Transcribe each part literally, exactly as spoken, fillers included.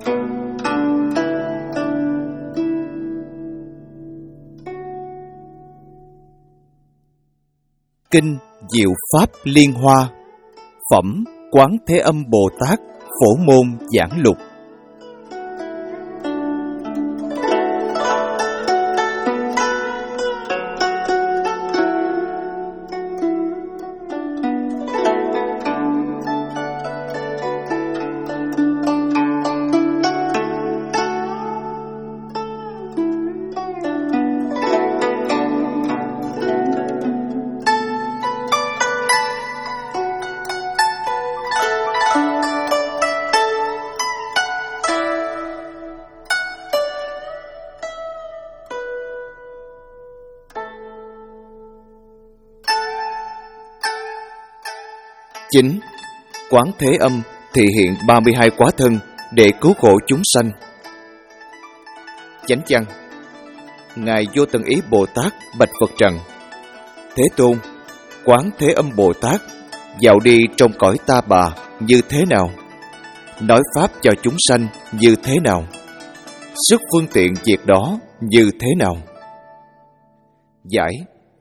Kinh Diệu Pháp Liên Hoa, phẩm Quán Thế Âm Bồ Tát Phổ Môn Giảng Lục. Chính, Quán Thế Âm thị hiện ba mươi hai quá thân để cứu khổ chúng sanh. Chánh văn. Ngài Vô Tận Ý Bồ Tát bạch Phật rằng: Thế Tôn, Quán Thế Âm Bồ Tát dạo đi trong cõi ta bà như thế nào? Nói pháp cho chúng sanh như thế nào? Sức phương tiện việc đó như thế nào? Giải.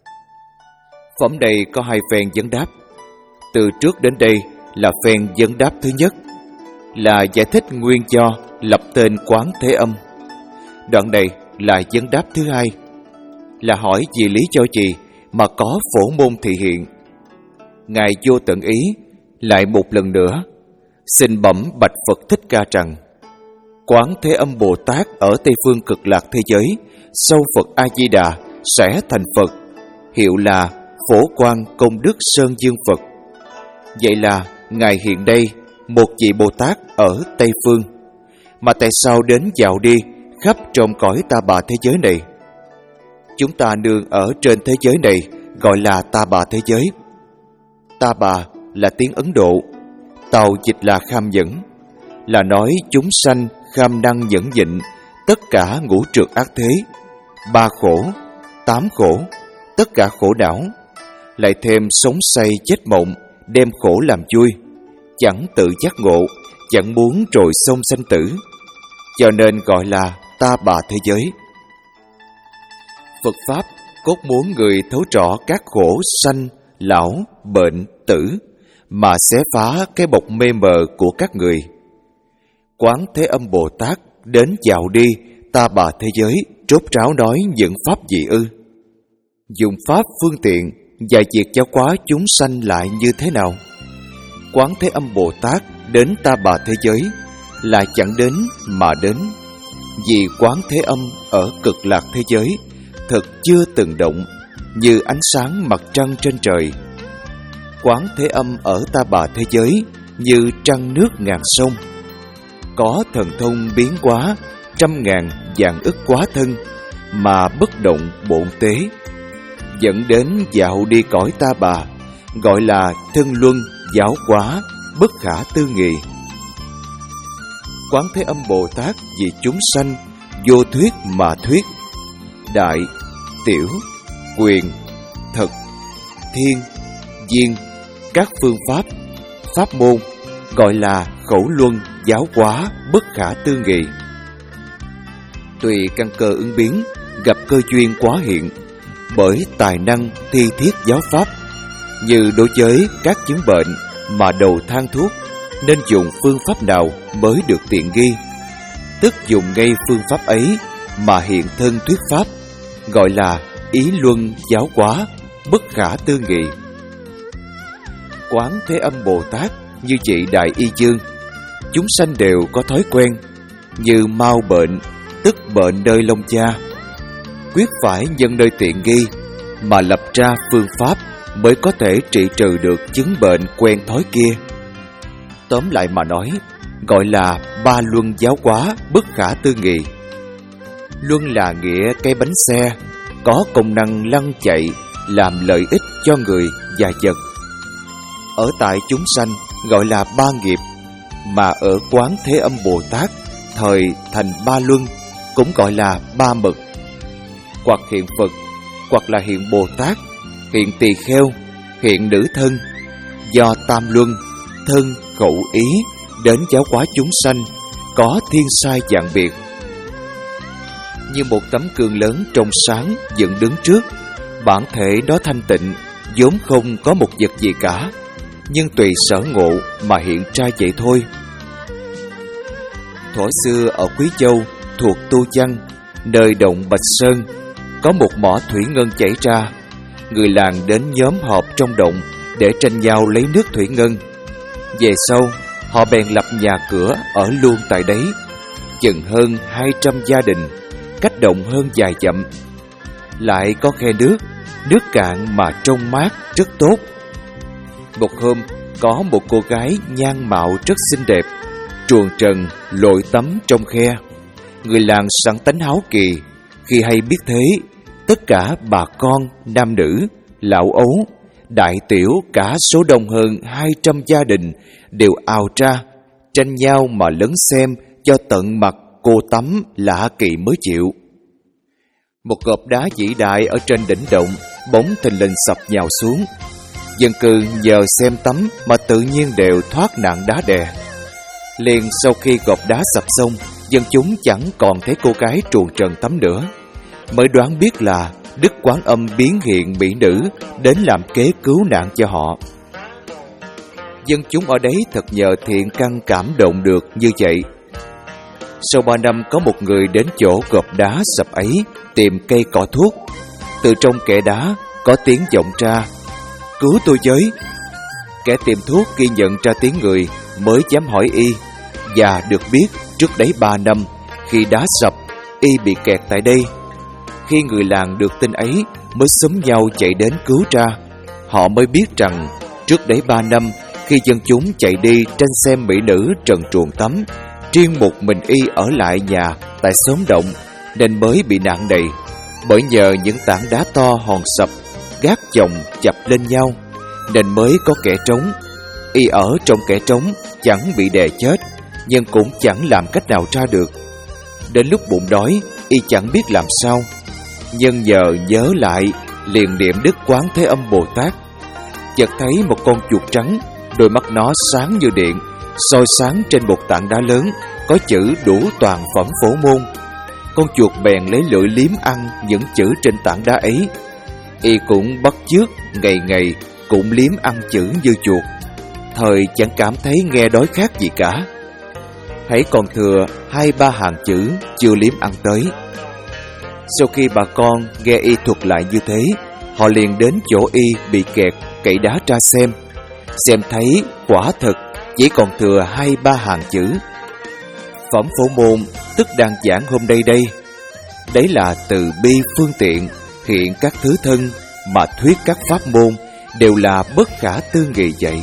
Phẩm này có hai phen vấn đáp. Từ trước đến đây là phen vấn đáp thứ nhất, là giải thích nguyên do lập tên Quán Thế Âm. Đoạn này là vấn đáp thứ hai, là hỏi vì lý do gì mà có phổ môn thị hiện. Ngài Vô Tận Ý lại một lần nữa xin bẩm bạch Phật Thích Ca rằng: Quán Thế Âm Bồ Tát ở Tây Phương Cực Lạc thế giới sau Phật A Di Đà sẽ thành Phật, hiệu là Phổ Quang Công Đức Sơn Dương Phật. Vậy là Ngài hiện đây một vị Bồ Tát ở Tây Phương, mà tại sao đến dạo đi khắp trong cõi ta bà thế giới này? Chúng ta nương ở trên thế giới này gọi là ta bà thế giới. Ta bà là tiếng Ấn Độ, tàu dịch là kham nhẫn, là nói chúng sanh kham năng nhẫn nhịn tất cả ngũ trượt ác thế, ba khổ, tám khổ, tất cả khổ não, lại thêm sống say chết mộng, đem khổ làm vui, chẳng tự giác ngộ, chẳng muốn rồi xong sanh tử, cho nên gọi là ta bà thế giới. Phật Pháp cốt muốn người thấu rõ các khổ sanh, lão, bệnh, tử, mà xé phá cái bọc mê mờ của các người. Quán Thế Âm Bồ Tát đến dạo đi ta bà thế giới trốt ráo nói những pháp gì ư? Dùng pháp phương tiện và việc giáo hóa chúng sanh lại như thế nào? Quán Thế Âm Bồ Tát đến ta bà thế giới là chẳng đến mà đến, vì Quán Thế Âm ở Cực Lạc thế giới thật chưa từng động, như ánh sáng mặt trăng trên trời. Quán Thế Âm ở ta bà thế giới như trăng nước ngàn sông, có thần thông biến hóa trăm ngàn vạn ức quá thân mà bất động bổn tế, dẫn đến dạo đi cõi ta bà, gọi là thân luân giáo hóa bất khả tư nghị. Quán Thế Âm Bồ Tát vì chúng sanh vô thuyết mà thuyết, đại, tiểu, quyền, thật, thiên, viên, các phương pháp, pháp môn, gọi là khẩu luân giáo hóa bất khả tư nghị. Tùy căn cơ ứng biến, gặp cơ duyên quá hiện, bởi tài năng thi thiết giáo pháp, như đối với các chứng bệnh mà đầu thang thuốc, nên dùng phương pháp nào mới được tiện nghi, tức dùng ngay phương pháp ấy mà hiện thân thuyết pháp, gọi là ý luân giáo hóa bất khả tư nghị. Quán Thế Âm Bồ Tát như vị Đại Y Dương, chúng sanh đều có thói quen, như mau bệnh, tức bệnh nơi lông da, quyết phải nhân nơi tiện nghi mà lập ra phương pháp mới có thể trị trừ được chứng bệnh quen thói kia. Tóm lại mà nói, gọi là ba luân giáo hóa bất khả tư nghị. Luân là nghĩa cái bánh xe, có công năng lăn chạy, làm lợi ích cho người và vật. Ở tại chúng sanh gọi là ba nghiệp, mà ở Quán Thế Âm Bồ Tát thời thành ba luân, cũng gọi là ba mật. Hoặc hiện Phật, hoặc là hiện Bồ Tát, hiện tỳ kheo, hiện nữ thân, do tam luân thân khẩu ý đến giáo hóa chúng sanh, có thiên sai dạng biệt. Như một tấm gương lớn trong sáng dựng đứng trước, bản thể nó thanh tịnh, vốn không có một vật gì cả, nhưng tùy sở ngộ mà hiện ra vậy thôi. Thuở xưa ở Quý Châu thuộc Tu Văn, nơi động Bạch Sơn, có một mỏ thủy ngân chảy ra. Người làng đến nhóm họp trong động để tranh nhau lấy nước thủy ngân. Về sau, họ bèn lập nhà cửa ở luôn tại đấy, chừng hơn hai trăm gia đình, cách động hơn vài dặm. Lại có khe nước, nước cạn mà trong mát, rất tốt. Một hôm, có một cô gái nhan mạo rất xinh đẹp, truồng trần lội tắm trong khe. Người làng sẵn tánh háo kỳ, khi hay biết thế, tất cả bà con, nam nữ, lão ấu, đại tiểu cả số đông hơn hai trăm gia đình đều ào ra, tranh nhau mà lấn xem cho tận mặt cô tắm lạ kỳ mới chịu. Một gộp đá vĩ đại ở trên đỉnh động bỗng thình lình sập nhào xuống. Dân cư nhờ xem tắm mà tự nhiên đều thoát nạn đá đè. Liền sau khi gộp đá sập xong, dân chúng chẳng còn thấy cô gái truồng trần tắm nữa, mới đoán biết là Đức Quán Âm biến hiện mỹ nữ đến làm kế cứu nạn cho họ. Dân chúng ở đấy thật nhờ thiện căn cảm động được như vậy. Sau ba năm, có một người đến chỗ gộp đá sập ấy tìm cây cỏ thuốc. Từ trong kẽ đá có tiếng vọng ra: "Cứu tôi với!" Kẻ tìm thuốc khi nhận ra tiếng người mới dám hỏi y, và được biết trước đấy ba năm, khi đá sập, y bị kẹt tại đây. Khi người làng được tin ấy mới xúm nhau chạy đến cứu ra. Họ mới biết rằng trước đấy ba năm, khi dân chúng chạy đi tranh xem mỹ nữ trần truồng tắm, riêng một mình y ở lại nhà tại xóm động, nên mới bị nạn này. Bởi nhờ những tảng đá to hòn sập gác chồng chập lên nhau, nên mới có kẻ trống. Y ở trong kẻ trống chẳng bị đè chết, nhưng cũng chẳng làm cách nào ra được. Đến lúc bụng đói, y chẳng biết làm sao, nhưng nhờ nhớ lại, liền niệm Đức Quán Thế Âm Bồ Tát. Chợt thấy một con chuột trắng, đôi mắt nó sáng như điện, soi sáng trên một tảng đá lớn có chữ đủ toàn phẩm phổ môn. Con chuột bèn lấy lưỡi liếm ăn những chữ trên tảng đá ấy. Y cũng bắt chước ngày ngày cũng liếm ăn chữ như chuột, thời chẳng cảm thấy nghe đói khát gì cả. Hãy còn thừa hai ba hàng chữ chưa liếm ăn tới. Sau khi bà con nghe y thuật lại như thế, họ liền đến chỗ y bị kẹt cậy đá ra xem. Xem thấy quả thật chỉ còn thừa hai ba hàng chữ. Phẩm phổ môn tức đang giảng hôm nay đây. Đấy là từ bi phương tiện, hiện các thứ thân, mà thuyết các pháp môn đều là bất khả tư nghị vậy.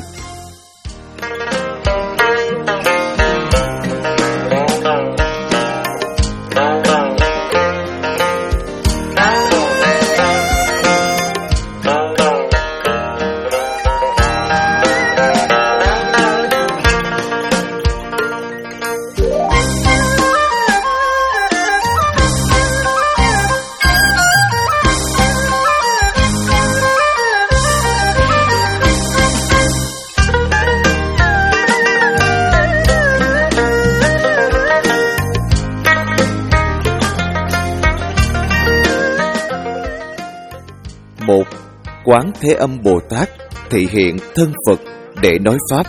Một, Quán Thế Âm Bồ Tát thị hiện thân Phật để nói Pháp.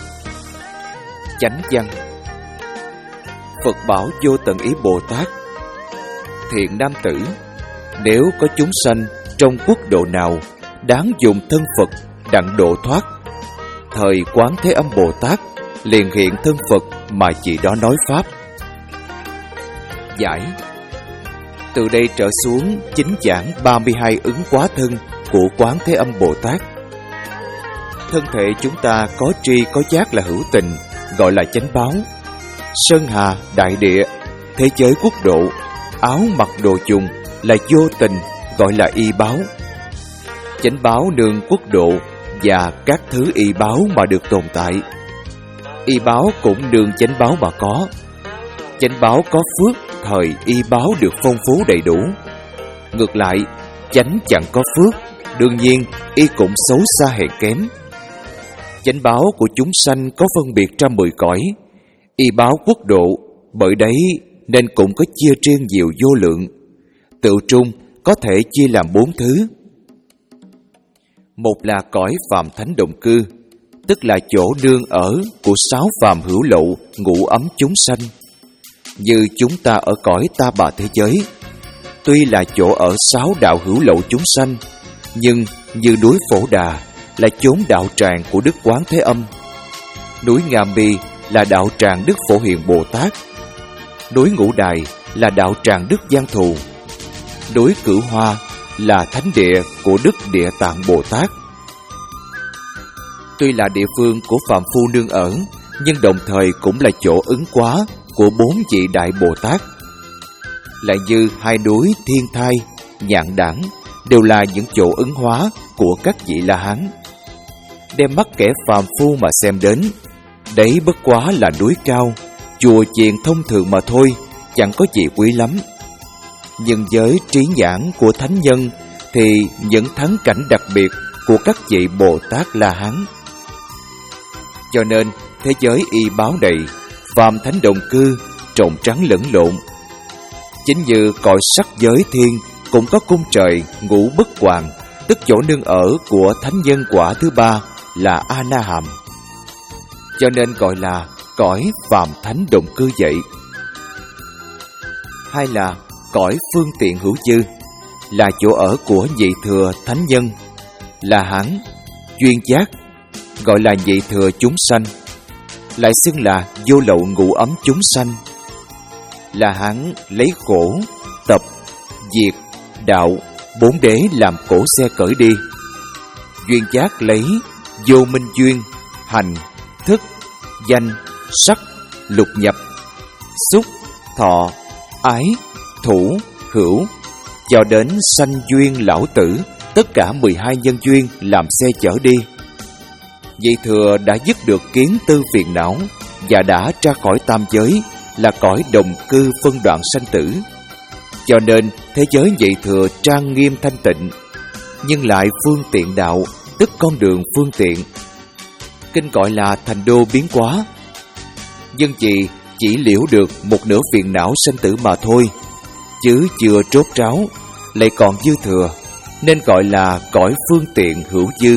Chánh văn. Phật bảo Vô Tận Ý Bồ Tát: Thiện nam tử, nếu có chúng sanh trong quốc độ nào đáng dùng thân Phật đặng độ thoát, thời Quán Thế Âm Bồ Tát liền hiện thân Phật mà chỉ đó nói Pháp. Giải. Từ đây trở xuống chính giảng ba mươi hai ứng quá thân của Quán Thế Âm Bồ Tát. Thân thể chúng ta có tri có giác là hữu tình, gọi là chánh báo. Sơn hà, đại địa, thế giới quốc độ, áo mặc đồ trùng là vô tình, gọi là y báo. Chánh báo nương quốc độ và các thứ y báo mà được tồn tại. Y báo cũng nương chánh báo mà có. Chánh báo có phước, thời y báo được phong phú đầy đủ. Ngược lại, chánh chẳng có phước, đương nhiên y cũng xấu xa hèn kém. Chánh báo của chúng sanh có phân biệt ra mười cõi. Y báo quốc độ bởi đấy nên cũng có chia riêng nhiều vô lượng. Tựu trung có thể chia làm bốn thứ. Một là cõi phàm thánh đồng cư, tức là chỗ nương ở của sáu phàm hữu lậu ngũ ấm chúng sanh. Như chúng ta ở cõi ta bà thế giới, tuy là chỗ ở sáu đạo hữu lậu chúng sanh, nhưng như núi Phổ Đà là chốn đạo tràng của Đức Quán Thế Âm, núi Nga Mi là đạo tràng Đức Phổ Hiền Bồ Tát, núi Ngũ Đài là đạo tràng Đức Giang Thù, núi Cửu Hoa là thánh địa của Đức Địa Tạng Bồ Tát. Tuy là địa phương của phàm phu nương ở, nhưng đồng thời cũng là chỗ ứng hóa của bốn vị Đại Bồ Tát. Lại như hai núi Thiên Thai, Nhạn Đảng đều là những chỗ ứng hóa của các vị La Hán. Đem mắt kẻ phàm phu mà xem đến, đấy bất quá là núi cao, chùa chiền thông thường mà thôi, chẳng có gì quý lắm. Nhưng với trí nhãn của thánh nhân thì những thắng cảnh đặc biệt của các vị Bồ Tát La Hán. Cho nên thế giới y báo này, phàm thánh đồng cư, trộn trắng lẫn lộn. Chính như cõi sắc giới thiên cũng có cung trời ngũ bất hoàng, tức chỗ nương ở của thánh nhân quả thứ ba là A Na Hàm, cho nên gọi là cõi phàm thánh đồng cư vậy. Hai là cõi phương tiện hữu dư, là chỗ ở của nhị thừa thánh nhân, là hán, duyên giác, gọi là nhị thừa chúng sanh, lại xưng là vô lậu ngũ ấm chúng sanh. Là hán lấy khổ, tập, diệt, đạo, bốn đế làm cổ xe cởi đi. Duyên giác lấy vô minh duyên, hành, thức, danh, sắc, lục nhập, xúc, thọ, ái, thủ, hữu, cho đến sanh duyên lão tử, tất cả mười hai nhân duyên làm xe chở đi. Vị thừa đã dứt được kiến tư phiền não và đã ra khỏi tam giới, là cõi đồng cư phân đoạn sanh tử. Cho nên thế giới vị thừa trang nghiêm thanh tịnh, nhưng lại phương tiện đạo, tức con đường phương tiện. Kinh gọi là thành đô biến hóa. Dân chị chỉ liễu được một nửa phiền não sanh tử mà thôi, chứ chưa trốt ráo, lại còn dư thừa, nên gọi là cõi phương tiện hữu dư.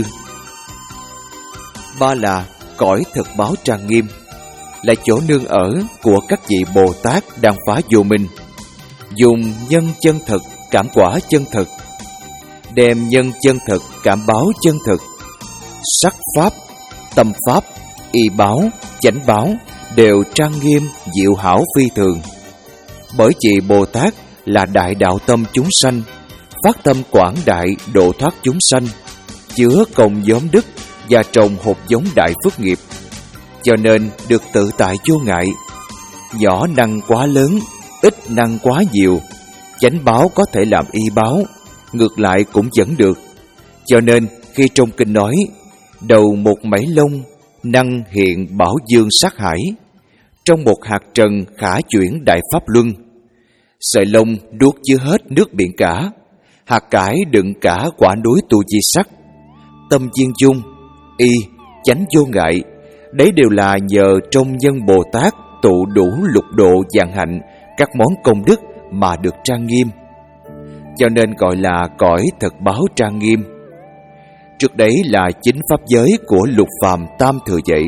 Ba là cõi thực báo trang nghiêm, là chỗ nương ở của các vị Bồ Tát đang phá vô minh, dùng nhân chân thực cảm quả chân thực, đem nhân chân thực cảm báo chân thực, sắc pháp, tâm pháp, y báo, chánh báo đều trang nghiêm diệu hảo phi thường. Bởi vì Bồ Tát là đại đạo tâm chúng sanh, phát tâm quảng đại độ thoát chúng sanh, chứa công nhóm đức và trồng hột giống đại phước nghiệp, cho nên được tự tại vô ngại. Nhỏ năng quá lớn, ít năng quá nhiều, chánh báo có thể làm y báo, ngược lại cũng vẫn được. Cho nên khi trong kinh nói đầu một mảy lông năng hiện bảo dương sát hải, trong một hạt trần khả chuyển đại pháp luân, sợi lông nuốt chứa hết nước biển cả, hạt cải đựng cả quả núi tu di sắc, tâm viên dung, y, chánh vô ngại, đấy đều là nhờ trong nhân Bồ Tát tụ đủ lục độ vạn hạnh, các món công đức mà được trang nghiêm, cho nên gọi là cõi thực báo trang nghiêm. Trước đấy là chính pháp giới của lục phàm tam thừa vậy.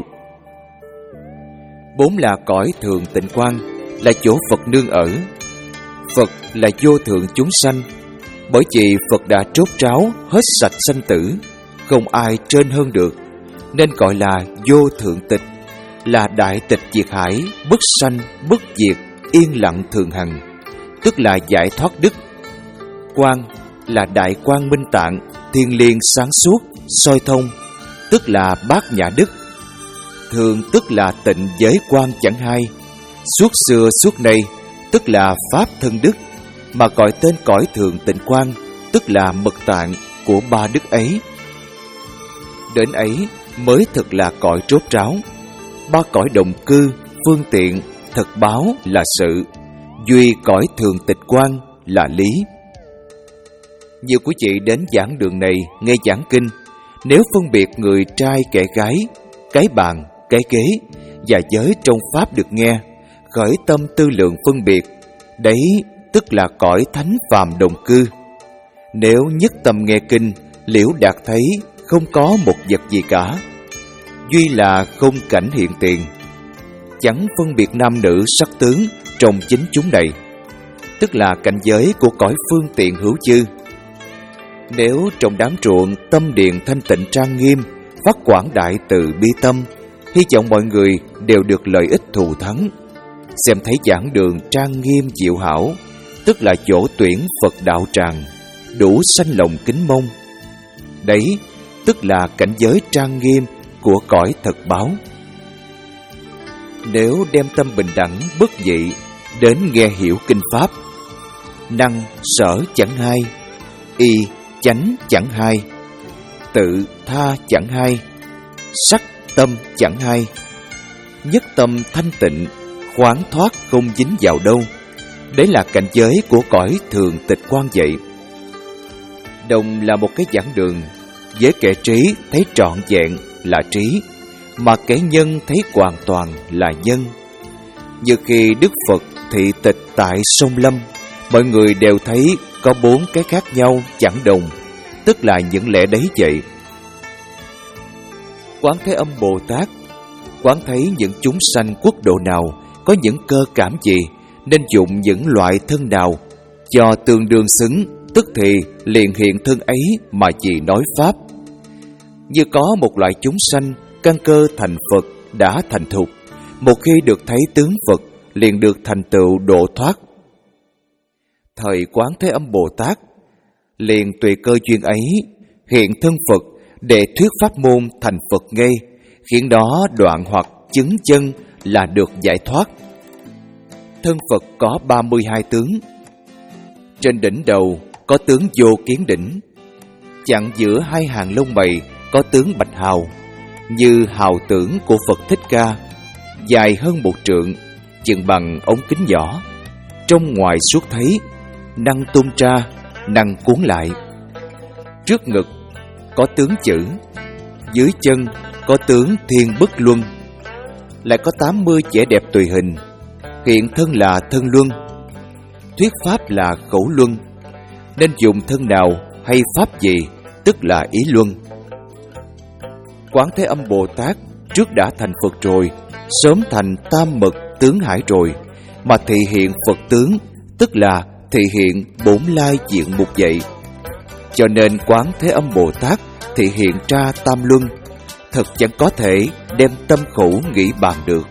Bốn là cõi thường tịnh quang, là chỗ Phật nương ở. Phật là vô thượng chúng sanh, bởi vì Phật đã trốt ráo hết sạch sanh tử, không ai trên hơn được, nên gọi là vô thượng tịch, là đại tịch diệt hải, bất sanh, bất diệt, yên lặng thường hằng, tức là giải thoát đức. Quang là đại quang minh tạng, thiên liêng sáng suốt, soi thông, tức là bát nhã đức. Thường tức là tịnh giới quang chẳng hai, suốt xưa suốt nay, tức là pháp thân đức, mà gọi tên cõi thường tịnh quang, tức là mật tạng của ba đức ấy. Đến ấy mới thực là cõi trốt ráo. Ba cõi đồng cư, phương tiện, thực báo là sự, duy cõi thường tịch quang là lý. Nhiều quý vị đến giảng đường này nghe giảng kinh, nếu phân biệt người trai kẻ gái, cái bàn, cái ghế và giới trong pháp được nghe, khởi tâm tư lượng phân biệt, đấy tức là cõi thánh phàm đồng cư. Nếu nhất tâm nghe kinh, liễu đạt thấy không có một vật gì cả, duy là không cảnh hiện tiền, chẳng phân biệt nam nữ sắc tướng trong chính chúng này, tức là cảnh giới của cõi phương tiện hữu chư. Nếu trong đám ruộng tâm điện thanh tịnh trang nghiêm, phát quảng đại từ bi tâm, hy vọng mọi người đều được lợi ích thù thắng, xem thấy giảng đường trang nghiêm diệu hảo, tức là chỗ tuyển Phật đạo tràng, đủ sanh lòng kính mong. Đấy tức là cảnh giới trang nghiêm của cõi thật báo. Nếu đem tâm bình đẳng bất dị đến nghe hiểu kinh pháp, năng sở chẳng hai, y chánh chẳng hai, tự tha chẳng hai, sắc tâm chẳng hai, nhất tâm thanh tịnh, khoáng thoát không dính vào đâu, đấy là cảnh giới của cõi thường tịch quan vậy. Đồng là một cái giảng đường, với kẻ trí thấy trọn vẹn là trí, mà kẻ nhân thấy hoàn toàn là nhân. Như khi Đức Phật thị tịch tại sông Lâm, mọi người đều thấy có bốn cái khác nhau chẳng đồng, tức là những lẽ đấy vậy. Quán Thế Âm Bồ Tát quán thấy những chúng sanh quốc độ nào có những cơ cảm gì, nên dụng những loại thân nào cho tương đương xứng, tức thì liền hiện thân ấy mà chỉ nói pháp. Như có một loại chúng sanh căn cơ thành Phật đã thành thục, một khi được thấy tướng Phật liền được thành tựu độ thoát. Thời Quán Thế Âm Bồ Tát liền tùy cơ duyên ấy hiện thân Phật để thuyết pháp môn thành Phật ngay, khiến đó đoạn hoặc chứng chân là được giải thoát. Thân Phật có ba mươi hai tướng. Trên đỉnh đầu có tướng Vô Kiến Đỉnh, chặn giữa hai hàng lông mày có tướng Bạch Hào, như hào tưởng của Phật Thích Ca, dài hơn một trượng, chừng bằng ống kính nhỏ, trong ngoài suốt thấy, năng tung ra, năng cuốn lại. Trước ngực có tướng chữ, dưới chân có tướng Thiên Bất Luân, lại có tám mươi vẻ đẹp tùy hình, hiện thân là thân luân, thuyết pháp là khẩu luân, nên dùng thân nào hay pháp gì tức là ý luân. Quán Thế Âm Bồ Tát trước đã thành Phật rồi, sớm thành tam mật tướng hải rồi, mà thị hiện Phật tướng, tức là thị hiện bổn lai diện mục vậy. Cho nên Quán Thế Âm Bồ Tát thị hiện ra tam luân, thật chẳng có thể đem tâm khẩu nghĩ bàn được.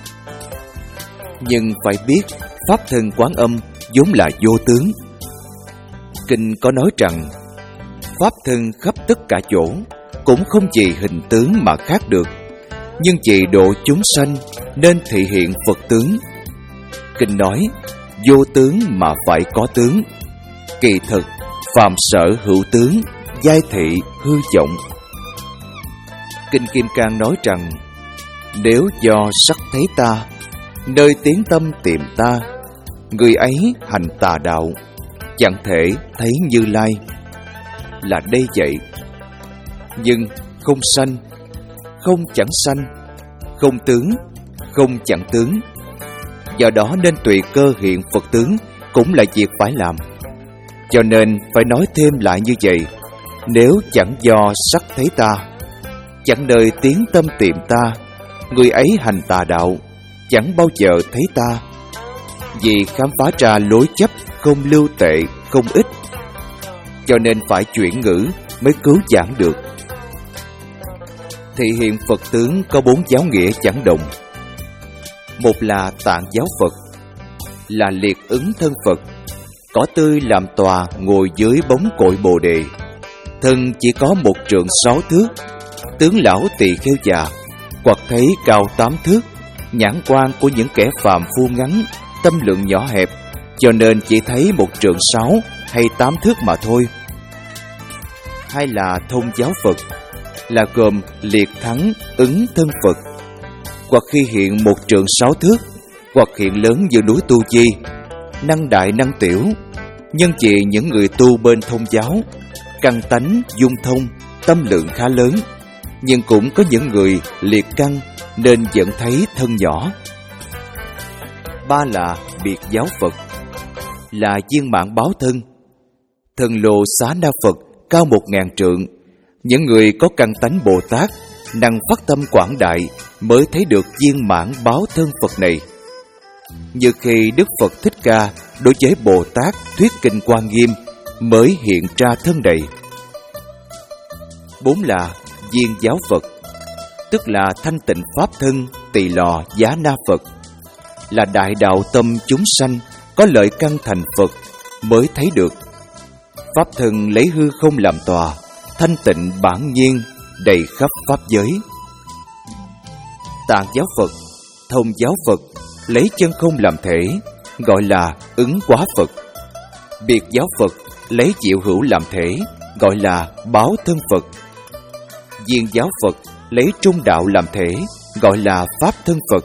Nhưng phải biết pháp thân Quán Âm vốn là vô tướng. Kinh có nói rằng pháp thân khắp tất cả chỗ, cũng không chỉ hình tướng mà khác được, nhưng chỉ độ chúng sanh nên thị hiện Phật tướng. Kinh nói vô tướng mà phải có tướng, kỳ thực phàm sở hữu tướng, giai thị hư vọng. Kinh Kim Cang nói rằng nếu do sắc thấy ta, nơi tiếng tâm tìm ta, người ấy hành tà đạo, chẳng thể thấy Như Lai. Là đây vậy. Nhưng không sanh, không chẳng sanh, không tướng, không chẳng tướng. Do đó nên tùy cơ hiện Phật tướng cũng là việc phải làm. Cho nên phải nói thêm lại như vậy: nếu chẳng do sắc thấy ta, chẳng nơi tiếng tâm tìm ta, người ấy hành tà đạo, chẳng bao giờ thấy ta. Vì khám phá ra lối chấp không lưu tệ, không ích, cho nên phải chuyển ngữ mới cứu giảng được. Thị hiện Phật tướng có bốn giáo nghĩa chẳng đồng. Một là tạng giáo Phật, là liệt ứng thân Phật, cỏ tươi làm tòa ngồi dưới bóng cội Bồ Đề, thân chỉ có một trượng sáu thước, tướng lão tỳ kheo già, hoặc thấy cao tám thước, nhãn quan của những kẻ phàm phu ngắn, tâm lượng nhỏ hẹp, cho nên chỉ thấy một trượng sáu hay tám thước mà thôi. Hai là thông giáo Phật, là gồm liệt thắng ứng thân Phật, hoặc khi hiện một trượng sáu thước, hoặc hiện lớn như núi Tu Di, năng đại năng tiểu, nhân chỉ những người tu bên thông giáo, căn tánh dung thông, tâm lượng khá lớn, nhưng cũng có những người liệt căn nên vẫn thấy thân nhỏ. Ba là biệt giáo Phật, là viên mãn báo thân. Thân lô xá na Phật cao một ngàn trượng. Những người có căn tánh Bồ Tát, năng phát tâm quảng đại mới thấy được viên mãn báo thân Phật này. Như khi Đức Phật Thích Ca đối với Bồ Tát thuyết kinh Quan Nghiêm mới hiện ra thân đầy. Bốn là viên giáo Phật, tức là thanh tịnh pháp thân Tỳ Lò Giá Na Phật, là đại đạo tâm chúng sanh có lợi căn thành Phật mới thấy được. Pháp thân lấy hư không làm tòa, thanh tịnh bản nhiên đầy khắp pháp giới. Tạng giáo Phật, thông giáo Phật, lấy chân không làm thể, gọi là ứng quá Phật. Biệt giáo Phật, lấy diệu hữu làm thể, gọi là báo thân Phật. Viên giáo Phật, lấy trung đạo làm thể, gọi là pháp thân Phật.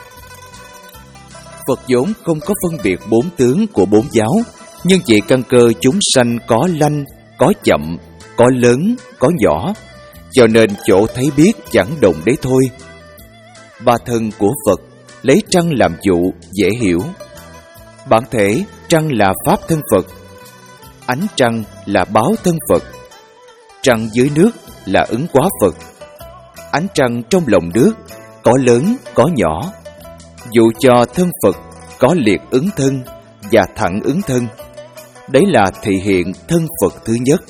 Phật vốn không có phân biệt bốn tướng của bốn giáo, nhưng vì căn cơ chúng sanh có lanh, có chậm, có lớn, có nhỏ, cho nên chỗ thấy biết chẳng đồng đấy thôi. Ba thân của Phật lấy trăng làm dụ, dễ hiểu. Bản thể trăng là pháp thân Phật, ánh trăng là báo thân Phật, trăng dưới nước là ứng quá Phật, ánh trăng trong lòng nước có lớn có nhỏ. Dụ cho thân Phật có liệt ứng thân và thẳng ứng thân. Đấy là thị hiện thân Phật thứ nhất.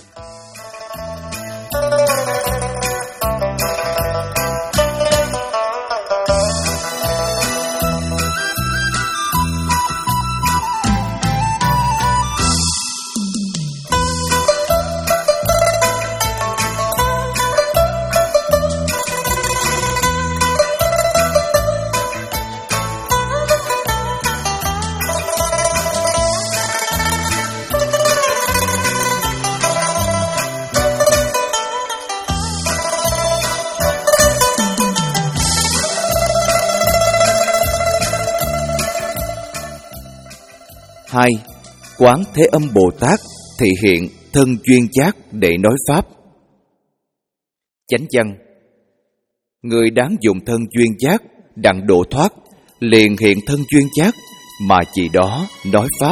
Hai, Quán Thế Âm Bồ Tát thị hiện thân duyên giác để nói Pháp. Chánh văn: người đáng dùng thân duyên giác đặng độ thoát, liền hiện thân duyên giác mà chỉ đó nói Pháp.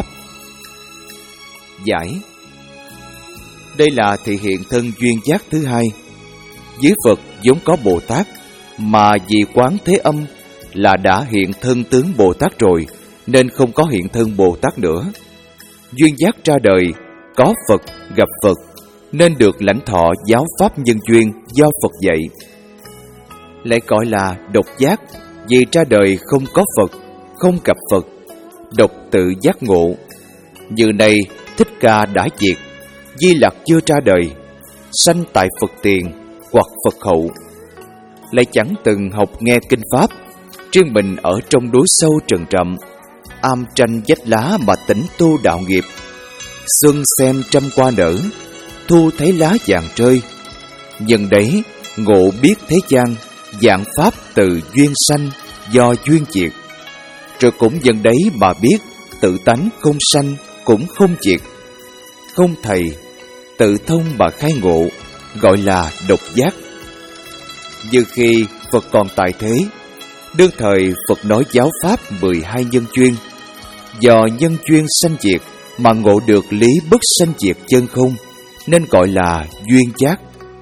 Giải: đây là thị hiện thân duyên giác thứ hai. Dưới Phật vốn có Bồ Tát, mà vì Quán Thế Âm là đã hiện thân tướng Bồ Tát rồi, nên không có hiện thân Bồ Tát nữa. Duyên giác ra đời, có Phật gặp Phật, nên được lãnh thọ giáo pháp nhân duyên do Phật dạy. Lại gọi là độc giác, vì ra đời không có Phật, không gặp Phật, độc tự giác ngộ. Như này Thích Ca đã diệt, Di Lặc chưa ra đời, sanh tại Phật tiền hoặc Phật hậu. Lại chẳng từng học nghe kinh Pháp, riêng mình ở trong núi sâu trần trầm, am tranh vách lá mà tỉnh tu đạo nghiệp. Xuân xem trăm hoa nở, thu thấy lá vàng rơi. Nhân đấy ngộ biết thế gian, dạng pháp từ duyên sanh do duyên diệt. Rồi cũng nhân đấy mà biết tự tánh không sanh cũng không diệt. Không thầy, tự thông mà khai ngộ, gọi là độc giác. Như khi Phật còn tại thế, đương thời Phật nói giáo pháp mười hai nhân duyên. Do nhân duyên sanh diệt mà ngộ được lý bất sanh diệt chân không, nên gọi là duyên giác.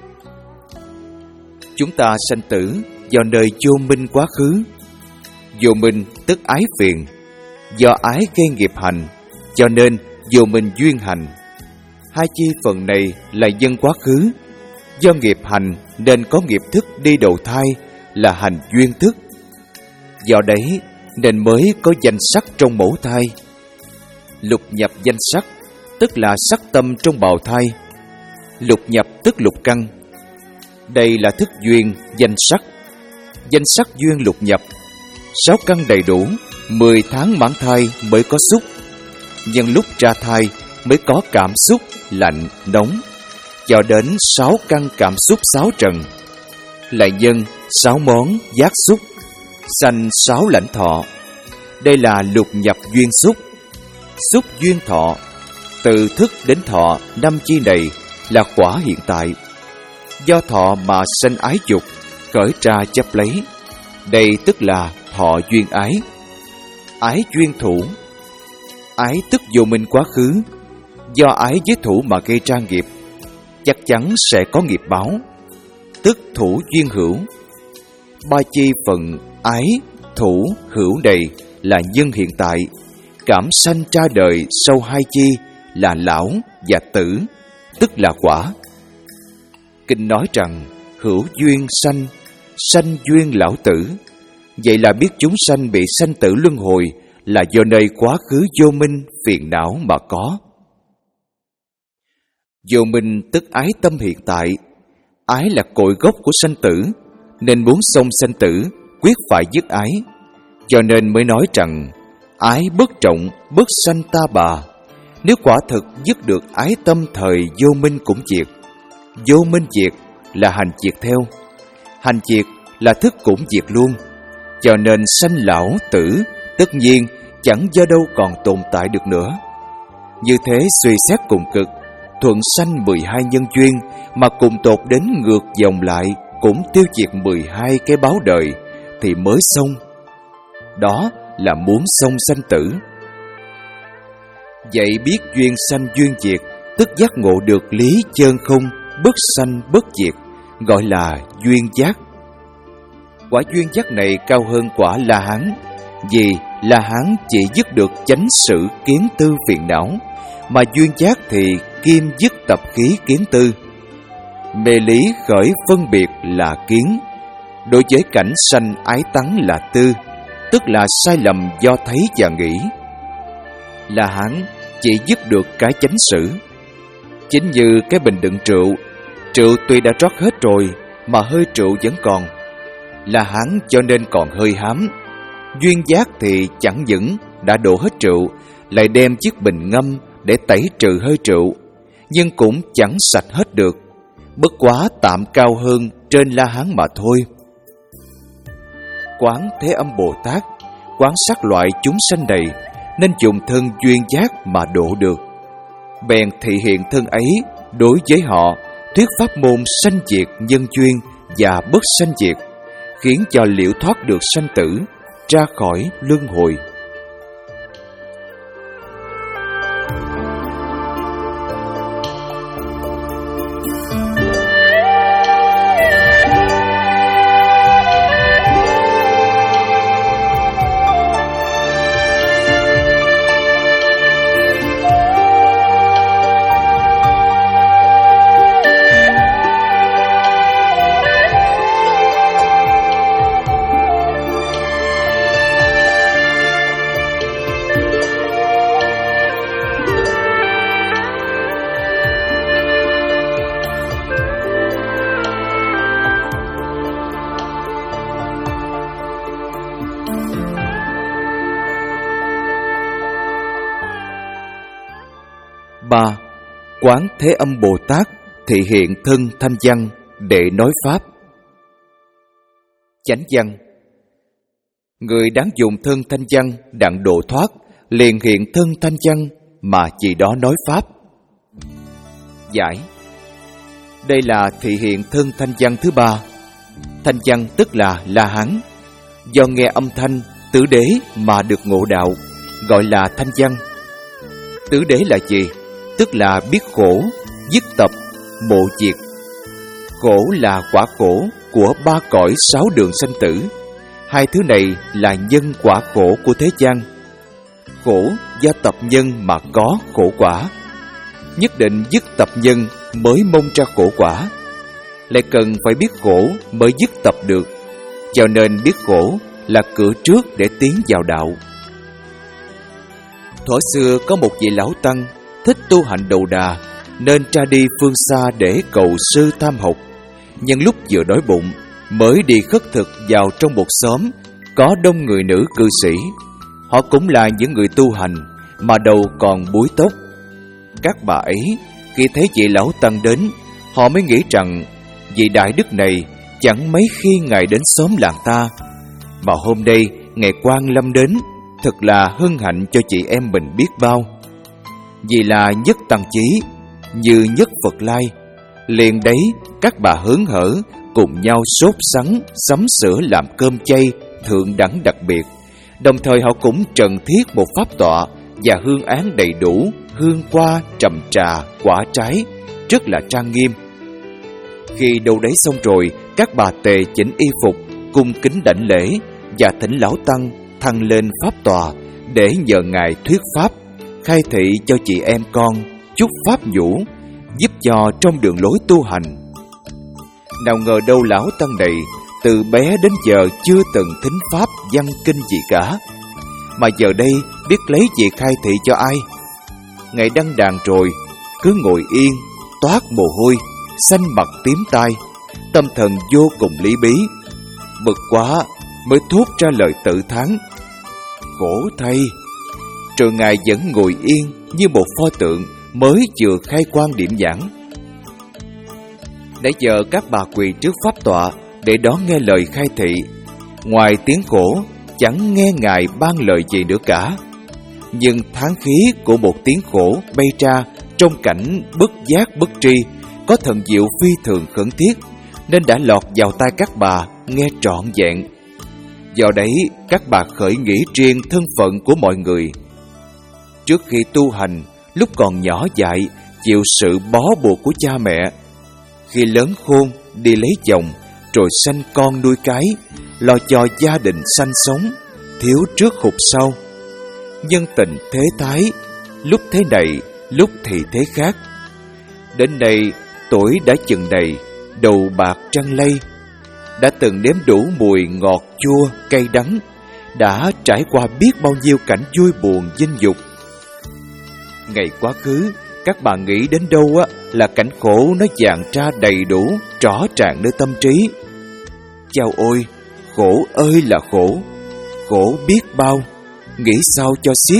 Chúng ta sanh tử do nơi vô minh quá khứ. Vô minh tức ái phiền, do ái gây nghiệp hành, cho nên vô minh duyên hành. Hai chi phần này là nhân quá khứ. Do nghiệp hành nên có nghiệp thức đi đầu thai là hành duyên thức. Do đấy nên mới có danh sắc trong mẫu thai. Lục nhập danh sắc, tức là sắc tâm trong bào thai. Lục nhập tức lục căn. Đây là thức duyên danh sắc. Danh sắc duyên lục nhập. Sáu căn đầy đủ, mười tháng mãn thai mới có xúc. Nhưng lúc ra thai mới có cảm xúc lạnh, nóng. Cho đến sáu căn cảm xúc sáu trần. Lại nhân sáu món giác xúc, sanh sáu lãnh thọ. Đây là lục nhập duyên xúc. Xúc duyên thọ, từ thức đến thọ năm chi này là quả hiện tại. Do thọ mà sanh ái dục, khởi ra chấp lấy. Đây tức là thọ duyên ái. Ái duyên thủ. Ái tức vô minh quá khứ, do ái với thủ mà gây ra nghiệp, chắc chắn sẽ có nghiệp báo, tức thủ duyên hữu. Ba chi phần ái, thủ, hữu này là nhân hiện tại, cảm sanh ra đời sau hai chi là lão và tử, tức là quả. Kinh nói rằng hữu duyên sanh, sanh duyên lão tử. Vậy là biết chúng sanh bị sanh tử luân hồi là do nơi quá khứ vô minh phiền não mà có. Vô minh tức ái tâm hiện tại. Ái là cội gốc của sanh tử, nên muốn xong sanh tử quyết phải dứt ái. Cho nên mới nói rằng ái bất trọng, bất sanh ta bà. Nếu quả thực dứt được ái tâm thời vô minh cũng diệt. Vô minh diệt là hành diệt theo, hành diệt là thức cũng diệt luôn. Cho nên sanh lão tử tất nhiên chẳng do đâu còn tồn tại được nữa. Như thế suy xét cùng cực, thuận sanh mười hai nhân duyên mà cùng tột đến ngược dòng lại cũng tiêu diệt mười hai cái báo đời thì mới xong. Đó là muốn xong sanh tử. Vậy biết duyên sanh duyên diệt, tức giác ngộ được lý chân không, bất sanh bất diệt, gọi là duyên giác. Quả duyên giác này cao hơn quả La Hán, vì La Hán chỉ dứt được chánh sự kiến tư phiền não, mà duyên giác thì kim dứt tập khí kiến tư. Mê lý khởi phân biệt là kiến, đối với cảnh sanh ái tắng là tư, tức là sai lầm do thấy và nghĩ. La Hán chỉ dứt được cái chánh sự. Chính như cái bình đựng rượu, rượu tuy đã rót hết rồi mà hơi rượu vẫn còn. La Hán cho nên còn hơi hám. Duyên giác thì chẳng những đã đổ hết rượu, lại đem chiếc bình ngâm để tẩy trừ hơi rượu, nhưng cũng chẳng sạch hết được, bất quá tạm cao hơn trên La Hán mà thôi. Quán Thế Âm Bồ Tát quán sát loại chúng sanh này, nên dùng thân duyên giác mà độ được. Bèn thị hiện thân ấy đối với họ, thuyết pháp môn sanh diệt nhân duyên và bất sanh diệt, khiến cho liễu thoát được sanh tử, ra khỏi luân hồi. Ba. Quán Thế Âm Bồ Tát thị hiện thân thanh văn để nói pháp. Chánh văn. Người đáng dùng thân thanh văn đặng độ thoát, liền hiện thân thanh văn mà chỉ đó nói pháp. Giải. Đây là thị hiện thân thanh văn thứ ba. Thanh văn tức là La Hán, do nghe âm thanh tứ đế mà được ngộ đạo, gọi là thanh văn. Tứ đế là gì? Tức là biết khổ, dứt tập, mộ diệt. Khổ là quả khổ của ba cõi sáu đường sanh tử. Hai thứ này là nhân quả khổ của thế gian. Khổ do tập nhân mà có khổ quả. Nhất định dứt tập nhân mới mong ra khổ quả. Lại cần phải biết khổ mới dứt tập được. Cho nên biết khổ là cửa trước để tiến vào đạo. Thuở xưa có một vị lão tăng thích tu hành đầu đà, nên ra đi phương xa để cầu sư tham học. Nhân lúc vừa đói bụng, mới đi khất thực vào trong một xóm có đông người nữ cư sĩ. Họ cũng là những người tu hành, mà đầu còn búi tóc. Các bà ấy khi thấy vị lão tăng đến, họ mới nghĩ rằng vị đại đức này chẳng mấy khi ngài đến xóm làng ta, mà hôm nay ngày Quan Lâm đến, thật là hân hạnh cho chị em mình biết bao. Vì là nhất tăng chí, như nhất Phật lai, liền đấy các bà hớn hở cùng nhau sốt sắng sắm sửa làm cơm chay thượng đẳng đặc biệt, Đồng thời họ cũng trần thiết một pháp tọa và hương án đầy đủ, hương hoa, trầm trà, quả trái, rất là trang nghiêm. Khi đâu đấy xong rồi, các bà tề chỉnh y phục, cung kính đảnh lễ và thỉnh lão tăng thăng lên pháp tòa để nhờ ngài thuyết pháp, khai thị cho chị em con chút pháp nhũ, giúp cho trong đường lối tu hành. Nào ngờ đâu lão tăng này từ bé đến giờ chưa từng thính pháp văn kinh gì cả, mà giờ đây biết lấy gì khai thị cho ai. Ngài đăng đàn rồi cứ ngồi yên, toát mồ hôi, xanh mặt tím tai, tâm thần vô cùng lý bí. Bực quá mới thốt ra lời tự thán: khổ thay. Rồi ngài vẫn ngồi yên như một pho tượng mới vừa khai quang điểm nhãn. Nãy giờ các bà quỳ trước pháp tọa để đón nghe lời khai thị. Ngoài tiếng khổ, chẳng nghe ngài ban lời gì nữa cả. Nhưng thán khí của một tiếng khổ bay ra trong cảnh bất giác bất tri, có thần diệu phi thường khẩn thiết, nên đã lọt vào tai các bà nghe trọn vẹn. Do đấy, các bà khởi nghĩ riêng thân phận của mọi người. Trước khi tu hành, lúc còn nhỏ dại, chịu sự bó buộc của cha mẹ. Khi lớn khôn, đi lấy chồng, rồi sanh con nuôi cái, lo cho gia đình sanh sống, thiếu trước hụt sau. Nhân tình thế thái, lúc thế này, lúc thì thế khác. Đến nay, tuổi đã chừng này, đầu bạc trăng lây, đã từng nếm đủ mùi ngọt chua cay đắng, đã trải qua biết bao nhiêu cảnh vui buồn dinh dục. Ngày quá khứ, các bà nghĩ đến đâu á là cảnh khổ nó dàn ra đầy đủ, rõ ràng nơi tâm trí. Chao ôi, khổ ơi là khổ, khổ biết bao, nghĩ sao cho xiết.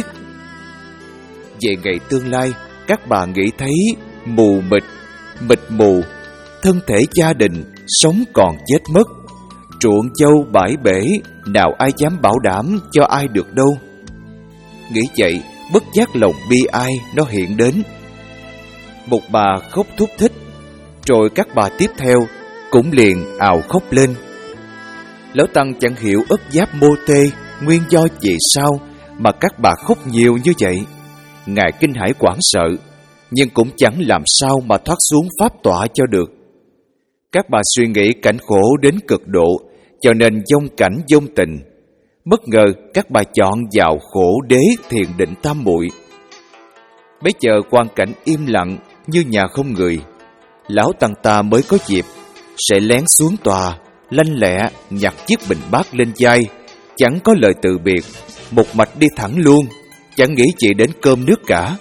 Về ngày tương lai, các bà nghĩ thấy mù mịt, mịt mù, thân thể gia đình, sống còn chết mất, ruộng châu bãi bể, nào ai dám bảo đảm cho ai được đâu. Nghĩ vậy, bất giác lòng bi ai nó hiện đến. Một bà khóc thút thích, rồi các bà tiếp theo cũng liền ào khóc lên. Lão tăng chẳng hiểu ất giáp mô tê, nguyên do vì sao mà các bà khóc nhiều như vậy. Ngài kinh hãi hoảng sợ, nhưng cũng chẳng làm sao mà thoát xuống pháp tọa cho được. Các bà suy nghĩ cảnh khổ đến cực độ, cho nên vong cảnh vong tình. Bất ngờ các bà chọn vào khổ đế thiền định tam muội. Bấy giờ quang cảnh im lặng như nhà không người. Lão tăng ta mới có dịp sẽ lén xuống tòa, lanh lẹ nhặt chiếc bình bát lên vai, chẳng có lời từ biệt, một mạch đi thẳng luôn, chẳng nghĩ gì đến cơm nước cả.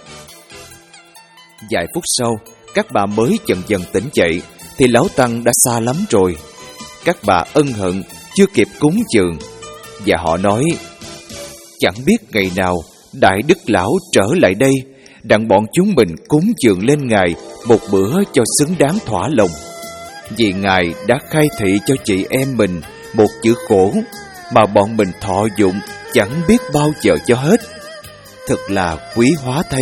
Vài phút sau, các bà mới dần dần tỉnh dậy, thì lão tăng đã xa lắm rồi. Các bà ân hận chưa kịp cúng dường, và họ nói: chẳng biết ngày nào đại đức lão trở lại đây, đặng bọn chúng mình cúng dường lên ngài một bữa cho xứng đáng thỏa lòng. Vì ngài đã khai thị cho chị em mình một chữ khổ mà bọn mình thọ dụng chẳng biết bao giờ cho hết. Thật là quý hóa thay.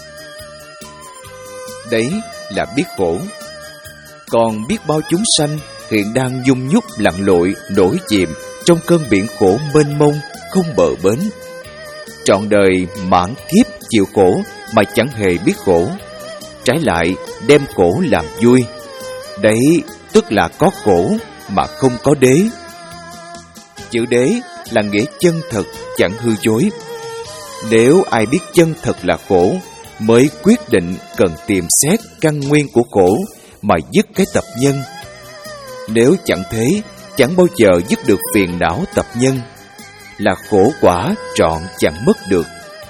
Đấy là biết khổ. Còn biết bao chúng sanh hiện đang nhung nhúc lặn lội nổi chìm trong cơn biển khổ mênh mông không bờ bến. Trọn đời mãn kiếp chịu khổ mà chẳng hề biết khổ, trái lại đem khổ làm vui. Đấy tức là có khổ mà không có đế. Chữ đế là nghĩa chân thật chẳng hư dối. Nếu ai biết chân thật là khổ, mới quyết định cần tìm xét căn nguyên của khổ mà dứt cái tập nhân. Nếu chẳng thế, chẳng bao giờ dứt được phiền não tập nhân, là khổ quả trọn chẳng mất được.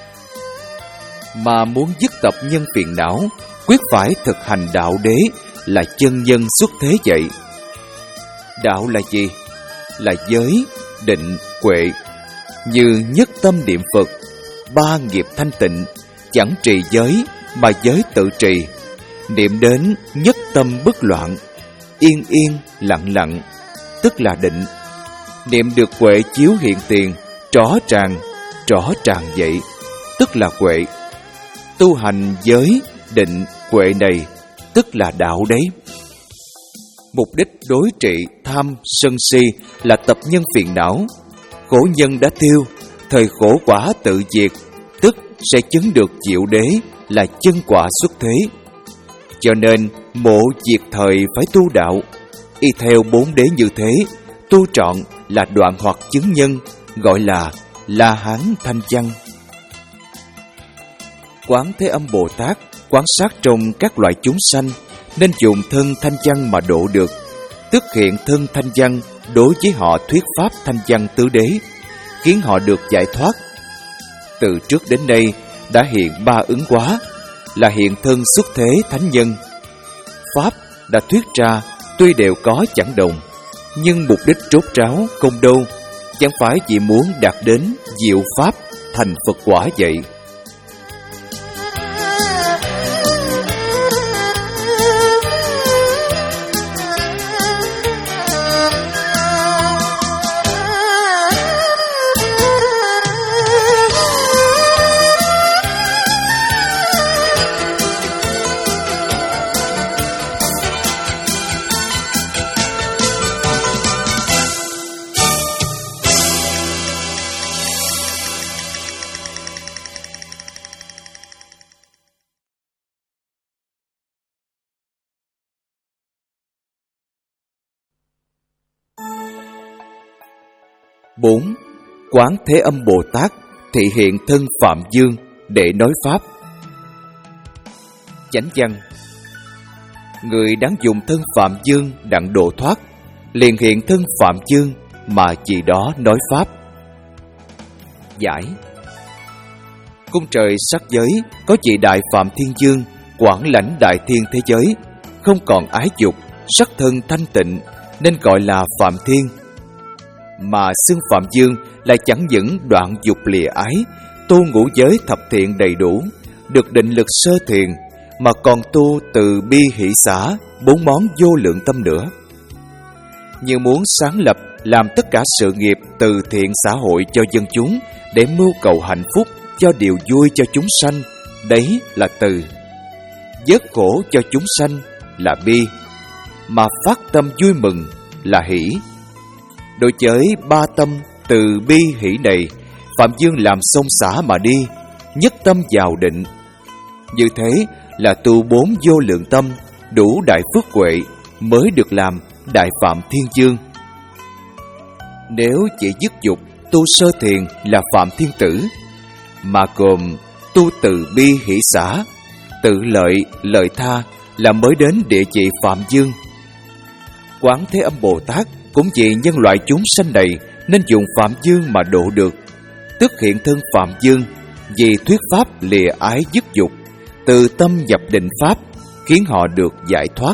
Mà muốn dứt tập nhân phiền não, quyết phải thực hành đạo đế, là chân nhân xuất thế vậy. Đạo là gì? Là giới, định, huệ. Như nhất tâm niệm Phật, ba nghiệp thanh tịnh, chẳng trì giới mà giới tự trì. Niệm đến nhất tâm bất loạn, yên yên lặng lặng, tức là định. Niệm được huệ chiếu hiện tiền, rõ ràng, rõ ràng vậy, tức là huệ. Tu hành giới, định, huệ này, tức là đạo đấy. Mục đích đối trị tham, sân si là tập nhân phiền não. Khổ nhân đã tiêu, thời khổ quả tự diệt, tức sẽ chứng được diệu đế, là chân quả xuất thế. Cho nên mộ diệt thời phải tu đạo, y theo bốn đế như thế, tu trọn là đoạn hoặc chứng nhân, gọi là La Hán Thanh Văn. Quán Thế Âm Bồ Tát quan sát trong các loại chúng sanh, nên dùng thân thanh văn mà độ được, tức hiện thân thanh văn đối với họ thuyết pháp thanh văn tứ đế, khiến họ được giải thoát. Từ trước đến nay đã hiện ba ứng hóa, là hiện thân xuất thế thánh nhân. Pháp đã thuyết ra tuy đều có chẳng đồng, nhưng mục đích rốt ráo không đâu, chẳng phải chỉ muốn đạt đến diệu pháp thành Phật quả vậy. Bốn. Quán Thế Âm Bồ Tát thị hiện thân Phạm Dương để nói pháp. Chánh văn: người đáng dùng thân Phạm Dương đặng độ thoát, liền hiện thân Phạm Dương mà chỉ đó nói pháp. Giải: cung trời sắc giới có vị đại Phạm Thiên Dương, quản lãnh đại thiên thế giới, không còn ái dục, sắc thân thanh tịnh, nên gọi là Phạm Thiên. Mà xưng Phạm Dương là chẳng những đoạn dục lìa ái, tu ngũ giới thập thiện đầy đủ, được định lực sơ thiền, mà còn tu từ bi hỷ xả, bốn món vô lượng tâm nữa. Như muốn sáng lập làm tất cả sự nghiệp từ thiện xã hội cho dân chúng, để mưu cầu hạnh phúc cho điều vui cho chúng sanh, đấy là từ. Vớt khổ cho chúng sanh là bi, mà phát tâm vui mừng là hỷ. Đối với ba tâm từ bi hỷ này, Phạm Dương làm xông xả mà đi, nhất tâm vào định. Như thế là tu bốn vô lượng tâm, đủ đại phước huệ, mới được làm đại Phạm Thiên Dương. Nếu chỉ dứt dục, tu sơ thiền là Phạm Thiên Tử, mà gồm tu từ bi hỷ xả, tự lợi, lợi tha là mới đến địa vị Phạm Dương. Quán Thế Âm Bồ Tát cũng vì nhân loại chúng sanh này nên dùng Phạm Dương mà độ được, tức hiện thân Phạm Dương vì thuyết pháp lìa ái dứt dục, từ tâm nhập định pháp, khiến họ được giải thoát.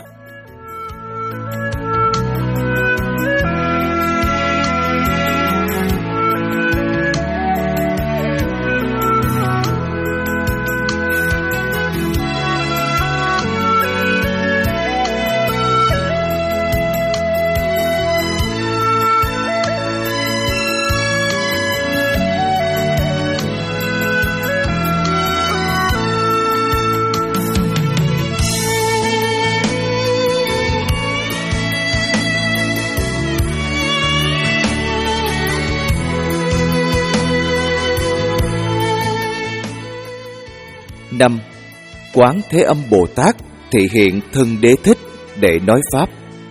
Năm. Quán Thế Âm Bồ Tát thị hiện thân Đế Thích để nói pháp.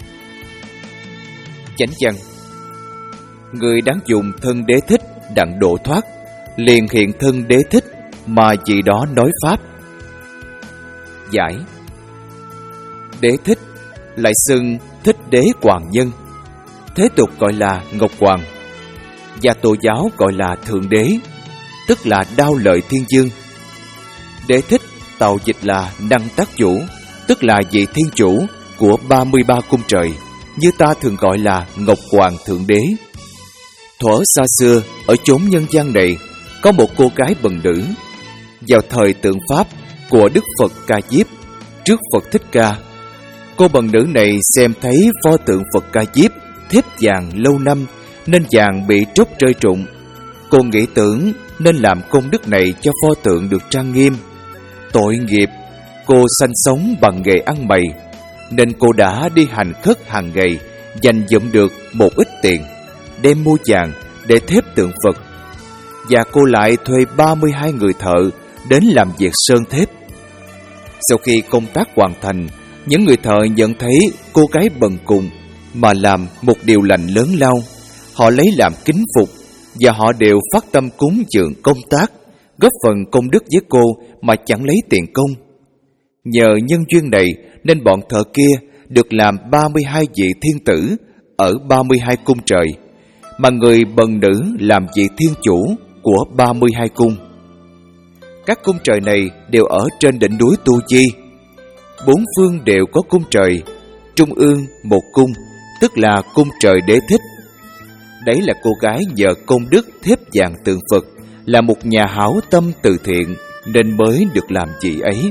Chánh văn: người đáng dùng thân Đế Thích đặng độ thoát, liền hiện thân Đế Thích mà chỉ đó nói pháp. Giải: Đế Thích lại xưng Thích Đế Hoàng Nhân, thế tục gọi là Ngọc Hoàng, và Tô giáo gọi là Thượng Đế, tức là Đao Lợi Thiên Dương. Đế Thích tàu dịch là năng tác chủ, tức là vị thiên chủ của ba mươi ba cung trời, như ta thường gọi là Ngọc Hoàng Thượng Đế. Thuở xa xưa, ở chốn nhân gian này, có một cô gái bần nữ. Vào thời tượng Pháp của Đức Phật Ca Diếp, trước Phật Thích Ca, cô bần nữ này xem thấy pho tượng Phật Ca Diếp thép vàng lâu năm, nên vàng bị tróc rơi rụng. Cô nghĩ tưởng nên làm công đức này cho pho tượng được trang nghiêm. Tội nghiệp, cô sanh sống bằng nghề ăn mày, nên cô đã đi hành khất hàng ngày, dành dụm được một ít tiền, đem mua vàng để thép tượng Phật. và cô lại thuê ba mươi hai người thợ đến làm việc sơn thép. Sau khi công tác hoàn thành, những người thợ nhận thấy cô gái bần cùng mà làm một điều lành lớn lao. Họ lấy làm kính phục và họ đều phát tâm cúng dường công tác, góp phần công đức với cô mà chẳng lấy tiền công. Nhờ nhân duyên này nên bọn thợ kia được làm ba mươi hai vị thiên tử ở ba mươi hai cung trời, mà người bần nữ làm vị thiên chủ của ba mươi hai cung. Các cung trời này đều ở trên đỉnh núi Tu Di. Bốn phương đều có cung trời, trung ương một cung, tức là cung trời Đế Thích. Đấy là cô gái nhờ công đức thép vàng tượng Phật, là một nhà hảo tâm từ thiện nên mới được làm vị ấy.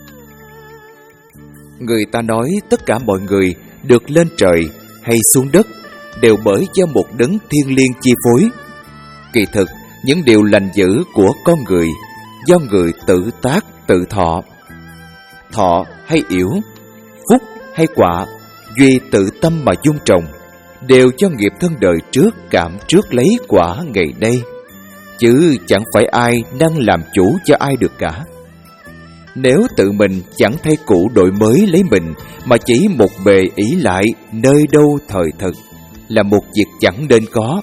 Người ta nói tất cả mọi người được lên trời hay xuống đất đều bởi do một đấng thiêng liêng chi phối. Kỳ thực, những điều lành dữ của con người do người tự tác tự thọ. Thọ hay yểu, phúc hay quả, duy tự tâm mà dung trồng, đều cho nghiệp thân đời trước cảm trước lấy quả ngày đây, chứ chẳng phải ai đang làm chủ cho ai được cả. Nếu tự mình chẳng thay cũ đổi mới lấy mình, mà chỉ một bề ỷ lại nơi đâu thời thực, là một việc chẳng nên có.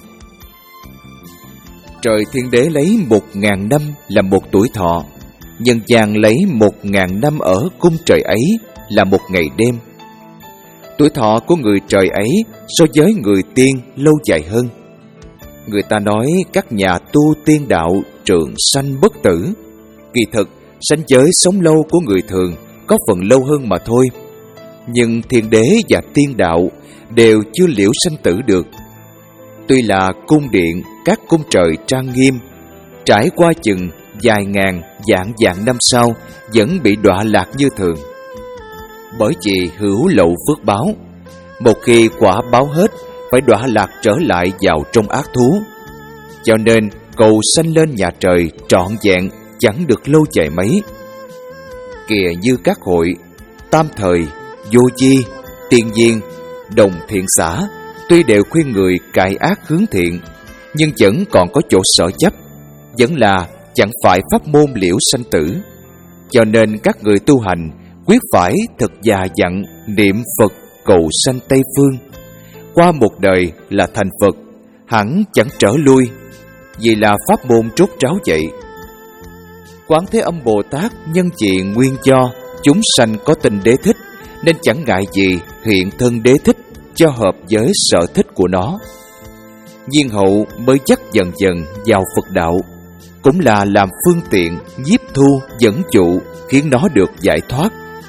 Trời Thiên Đế lấy một ngàn năm là một tuổi thọ, nhân gian lấy một ngàn năm ở cung trời ấy là một ngày đêm. Tuổi thọ của người trời ấy so với người tiên lâu dài hơn. Người ta nói các nhà tu tiên đạo trường sanh bất tử. Kỳ thực, sanh giới sống lâu của người thường có phần lâu hơn mà thôi. Nhưng thiên đế và tiên đạo đều chưa liễu sanh tử được. Tuy là cung điện, các cung trời trang nghiêm, trải qua chừng vài ngàn vạn vạn năm sau vẫn bị đọa lạc như thường. Bởi vì hữu lậu phước báo, một khi quả báo hết phải đọa lạc trở lại vào trong ác thú. Cho nên cầu sanh lên nhà trời trọn vẹn chẳng được lâu dài mấy. Kìa như các hội Tam Thời, Vô Chi, Tiên Viên, Đồng Thiện Xã, tuy đều khuyên người cải ác hướng thiện, nhưng vẫn còn có chỗ sở chấp, vẫn là chẳng phải pháp môn liễu sanh tử. Cho nên các người tu hành quyết phải thật già dặn niệm Phật cầu sanh Tây Phương. Qua một đời là thành Phật, hẳn chẳng trở lui, vì là pháp môn trốt tráo vậy. Quán Thế Âm Bồ Tát nhân vì nguyên do chúng sanh có tình đế thích, nên chẳng ngại gì hiện thân đế thích cho hợp với sở thích của nó. Nhiên hậu mới dắt dần dần vào Phật đạo, cũng là làm phương tiện nhiếp thu dẫn dụ khiến nó được giải thoát.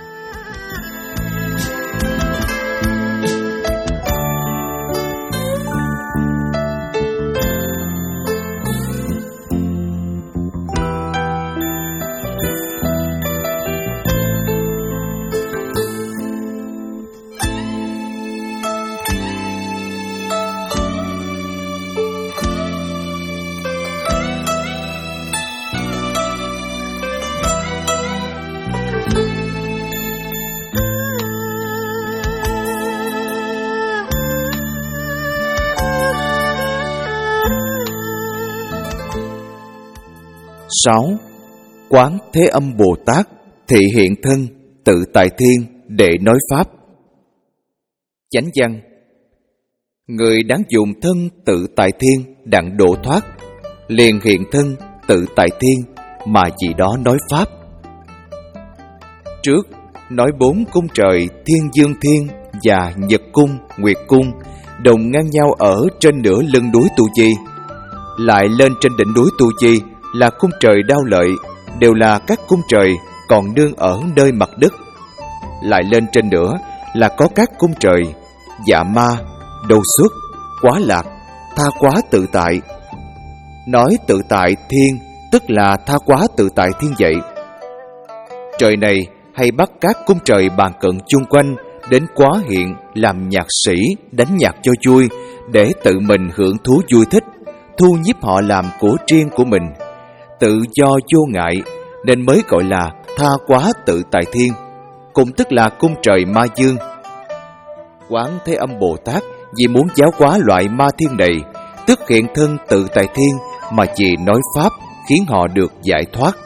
Sáu. Quán Thế Âm Bồ Tát thị hiện thân tự tại thiên để nói pháp. Chánh văn: người đáng dùng thân tự tại thiên đặng độ thoát, liền hiện thân tự tại thiên mà vì đó nói pháp. Trước nói bốn cung trời Thiên Dương Thiên và Nhật Cung, Nguyệt Cung đồng ngang nhau ở trên nửa lưng núi Tu Di. Lại lên trên đỉnh núi Tu Di là cung trời Đao Lợi, đều là các cung trời còn nương ở nơi mặt đất. Lại lên trên nữa là có các cung trời Dạ Ma, Đầu Xuất, Quá Lạc, Tha Quá Tự Tại. Nói tự tại thiên tức là tha quá tự tại thiên vậy. Trời này hay bắt các cung trời bàn cận chung quanh đến quá hiện làm nhạc sĩ đánh nhạc cho vui, để tự mình hưởng thú vui thích, thu nhiếp họ làm của riêng của mình, tự do vô ngại, nên mới gọi là tha quá tự tại thiên, cũng tức là cung trời Ma Dương. Quán Thế Âm Bồ Tát vì muốn giáo hóa loại ma thiên này, tức hiện thân tự tại thiên mà chỉ nói pháp khiến họ được giải thoát.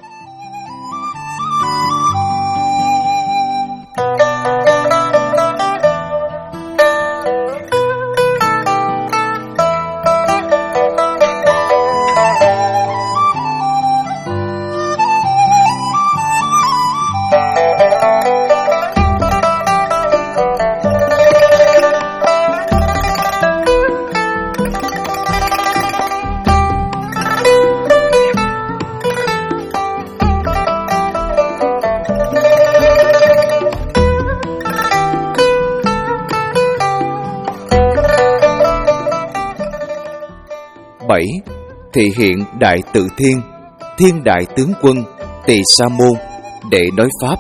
bảy. Thị hiện đại tự thiên, thiên đại tướng quân, tỳ sa môn để nói pháp.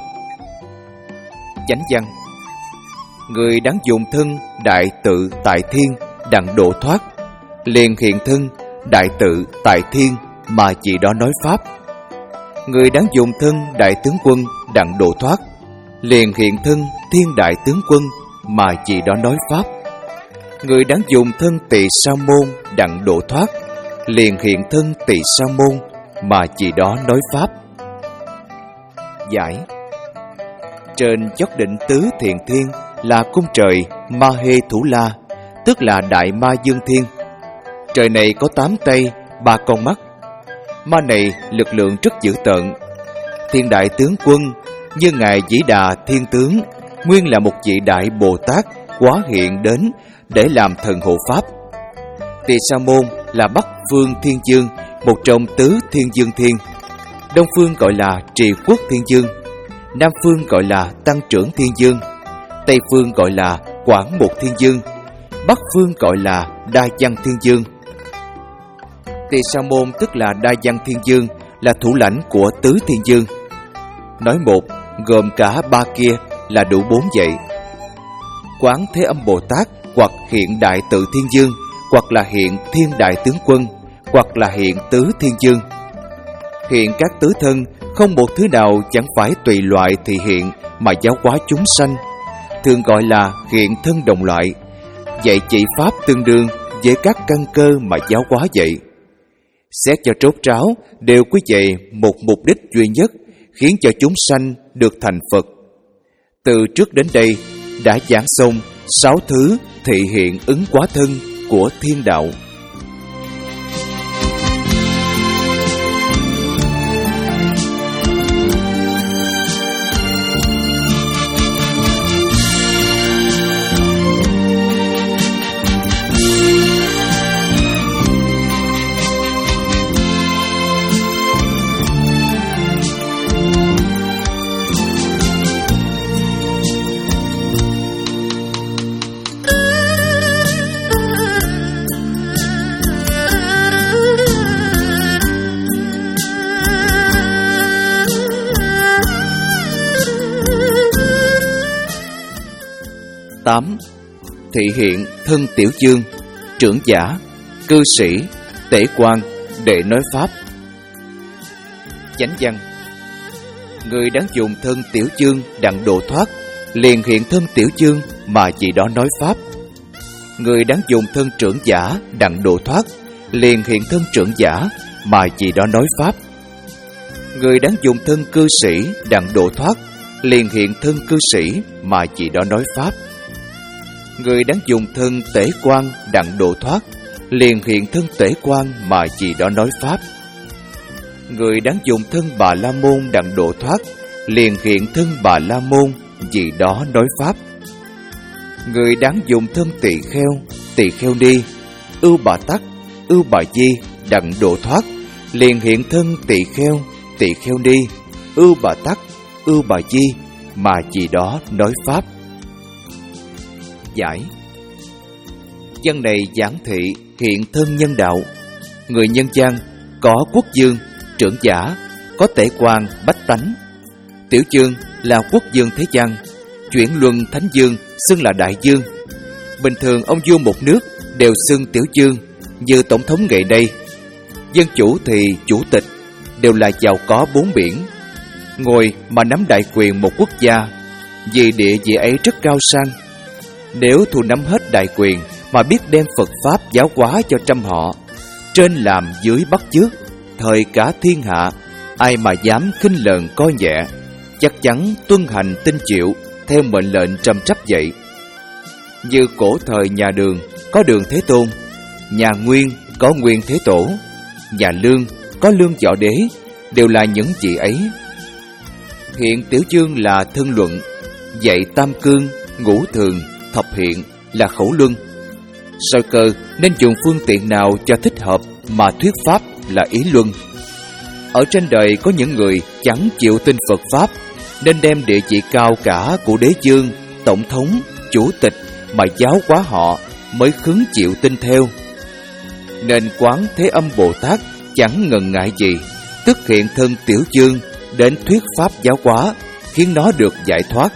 Chánh văn: người đáng dùng thân đại tự tại thiên đặng độ thoát, liền hiện thân đại tự tại thiên mà chỉ đó nói pháp. Người đáng dùng thân đại tướng quân đặng độ thoát, liền hiện thân thiên đại tướng quân mà chỉ đó nói pháp. Người đáng dùng thân tỳ sa môn đặng độ thoát, liền hiện thân tỳ sa môn mà chỉ đó nói pháp. Giải: trên chót đỉnh tứ thiện thiên là cung trời Ma Hê Thủ La, tức là đại ma dương thiên. Trời này có tám tay, ba con mắt. Ma này lực lượng rất dữ tợn. Thiên đại tướng quân như ngài Vĩ Đà Thiên Tướng, nguyên là một vị đại Bồ Tát hóa hiện đến để làm thần hộ pháp. Tỳ sa môn là Bắc phương thiên dương, một trong tứ thiên dương thiên. Đông phương gọi là Trì Quốc thiên dương, Nam phương gọi là Tăng trưởng thiên dương, Tây phương gọi là Quảng Mục thiên dương, Bắc phương gọi là Đa Văn thiên dương. Tỳ sa môn tức là Đa Văn thiên dương, là thủ lãnh của tứ thiên dương. Nói một gồm cả ba kia là đủ bốn vậy. Quán Thế Âm Bồ Tát hoặc hiện đại tự thiên dương, hoặc là hiện thiên đại tướng quân, hoặc là hiện tứ thiên dương. Hiện các tứ thân, không một thứ nào chẳng phải tùy loại thị hiện mà giáo hóa chúng sanh, thường gọi là hiện thân đồng loại. Vậy chỉ pháp tương đương với các căn cơ mà giáo hóa vậy. Xét cho trốt ráo, đều quy về một mục đích duy nhất, khiến cho chúng sanh được thành Phật. Từ trước đến đây đã giảng xong sáu thứ thị hiện ứng hóa thân của thiên đạo. Tám. Thị hiện thân tiểu chương, trưởng giả, cư sĩ, tể quan để nói pháp. Chánh văn: người đáng dùng thân tiểu chương đặng độ thoát, liền hiện thân tiểu chương mà chỉ đó nói pháp. Người đáng dùng thân trưởng giả đặng độ thoát, liền hiện thân trưởng giả mà chỉ đó nói pháp. Người đáng dùng thân cư sĩ đặng độ thoát, liền hiện thân cư sĩ mà chỉ đó nói pháp. Người đáng dùng thân tể quan đặng độ thoát, liền hiện thân tể quan mà chỉ đó nói pháp. Người đáng dùng thân Bà La Môn đặng độ thoát, liền hiện thân Bà La Môn vì đó nói pháp. Người đáng dùng thân tỳ kheo, tỳ kheo ni, ưu bà tắc, ưu bà di đặng độ thoát, liền hiện thân tỳ kheo, tỳ kheo ni, ưu bà tắc, ưu bà di mà chỉ đó nói pháp. Giải: văn này giảng thị hiện thân nhân đạo. Người nhân gian có quốc dương, trưởng giả, có tể quan, bách tánh. Tiểu chương là quốc dương thế gian, chuyển luân thánh dương xưng là đại dương. Bình thường ông vua một nước đều xưng tiểu chương, như tổng thống ngày nay. Dân chủ thì chủ tịch, đều là giàu có bốn biển, ngồi mà nắm đại quyền một quốc gia, vì địa vị ấy rất cao sang. Nếu thu nắm hết đại quyền mà biết đem Phật Pháp giáo hóa cho trăm họ, trên làm dưới bắt chước, thời cả thiên hạ, ai mà dám khinh lờn coi nhẹ, chắc chắn tuân hành tinh chịu theo mệnh lệnh trầm trắp vậy. Như cổ thời nhà Đường có Đường Thế Tôn, nhà Nguyên có Nguyên Thế Tổ, nhà Lương có Lương Võ Đế, đều là những vị ấy. Hiện Tiểu chương là thân luận, dạy tam cương, ngũ thường, thập hiện là khẩu luân. Soi cơ nên dùng phương tiện nào cho thích hợp mà thuyết pháp là ý luân. Ở trên đời có những người chẳng chịu tin Phật Pháp, nên đem địa vị cao cả của đế vương, tổng thống, chủ tịch mà giáo hóa họ mới khứng chịu tin theo. Nên Quán Thế Âm Bồ Tát chẳng ngần ngại gì, tức hiện thân tiểu chương đến thuyết pháp giáo hóa, khiến nó được giải thoát.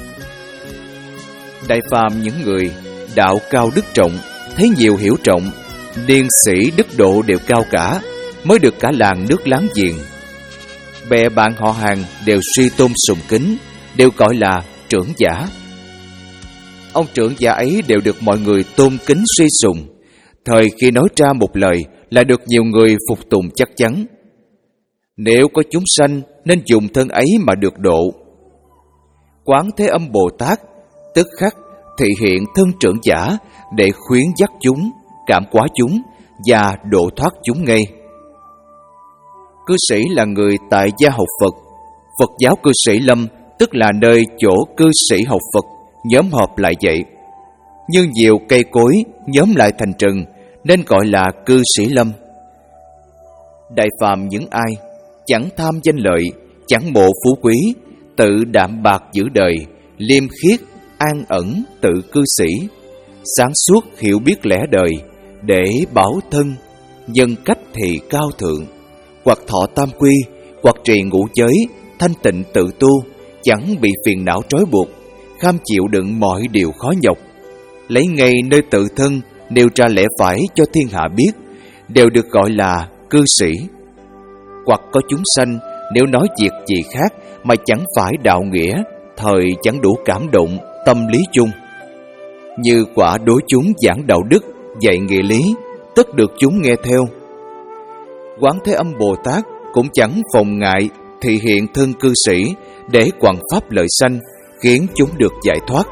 Đại phàm những người đạo cao đức trọng, thấy nhiều hiểu trọng, niên sĩ đức độ đều cao cả, mới được cả làng nước láng giềng. Bè bạn họ hàng đều suy tôn sùng kính, đều gọi là trưởng giả. Ông trưởng giả ấy đều được mọi người tôn kính suy sùng, thời khi nói ra một lời là được nhiều người phục tùng chắc chắn. Nếu có chúng sanh nên dùng thân ấy mà được độ. Quán Thế Âm Bồ Tát tức khắc thị hiện thân trưởng giả để khuyến dắt chúng, cảm hóa chúng và độ thoát chúng ngay. Cư sĩ là người tại gia học Phật. Phật giáo cư sĩ lâm tức là nơi chỗ cư sĩ học Phật nhóm họp lại vậy. Như nhiều cây cối nhóm lại thành rừng nên gọi là cư sĩ lâm. Đại phàm những ai chẳng tham danh lợi, chẳng mộ phú quý, tự đạm bạc giữ đời, liêm khiết an ẩn tự cư sĩ, sáng suốt hiểu biết lẽ đời, để bảo thân, nhân cách thì cao thượng, hoặc thọ tam quy, hoặc trì ngũ giới, thanh tịnh tự tu, chẳng bị phiền não trói buộc, kham chịu đựng mọi điều khó nhọc, lấy ngay nơi tự thân nêu ra lẽ phải cho thiên hạ biết, đều được gọi là cư sĩ. Hoặc có chúng sanh nếu nói việc gì khác mà chẳng phải đạo nghĩa, thời chẳng đủ cảm động tâm lý chung. Như quả đối chúng giảng đạo đức, dạy nghĩa lý, tất được chúng nghe theo. Quán Thế Âm Bồ Tát cũng chẳng phòng ngại thị hiện thân cư sĩ để quảng pháp lợi sanh, khiến chúng được giải thoát.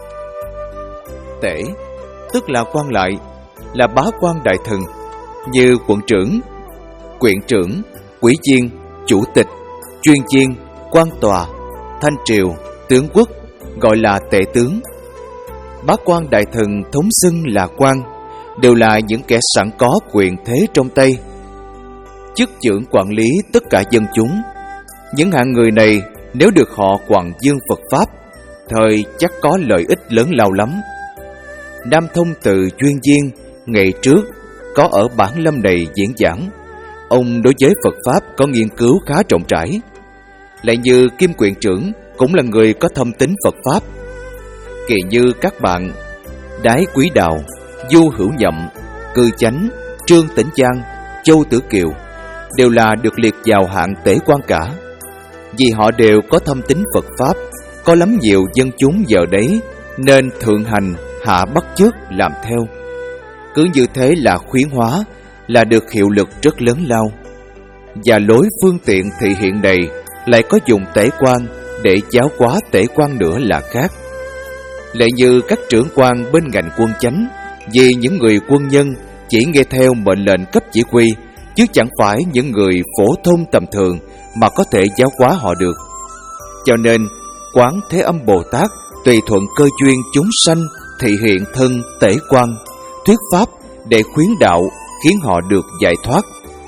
Tể tức là quan lại, là bá quan đại thần, như quận trưởng, quyện trưởng, quý viên, chủ tịch, chuyên viên, quan tòa, thanh triều, tướng quốc, gọi là tể tướng. Bá quan đại thần thống xưng là quan, đều là những kẻ sẵn có quyền thế trong tay, chức trưởng quản lý tất cả dân chúng. Những hạng người này nếu được họ quảng dương Phật Pháp, thời chắc có lợi ích lớn lao lắm. Nam Thông Từ chuyên viên ngày trước có ở bản lâm này diễn giảng. Ông đối với Phật Pháp có nghiên cứu khá rộng rãi. Lại như Kim Quyện trưởng cũng là người có thâm tín Phật Pháp. Kỳ như các bạn Đái Quý Đào, Du Hữu Nhậm, Cư Chánh, Trương Tĩnh Giang, Châu Tử Kiều đều là được liệt vào hạng tể quan cả. Vì họ đều có thâm tín Phật Pháp, có lắm nhiều dân chúng giờ đấy, nên thượng hành hạ bắt chước làm theo. Cứ như thế là khuyến hóa, là được hiệu lực rất lớn lao. Và lối phương tiện thị hiện này lại có dùng tể quan để giáo hóa tể quan nữa là khác. Lại như các trưởng quan bên ngành quân chánh, vì những người quân nhân chỉ nghe theo mệnh lệnh cấp chỉ huy, chứ chẳng phải những người phổ thông tầm thường mà có thể giáo hóa họ được. Cho nên Quán Thế Âm Bồ Tát tùy thuận cơ duyên chúng sanh thị hiện thân tể quan, thuyết pháp để khuyến đạo, khiến họ được giải thoát.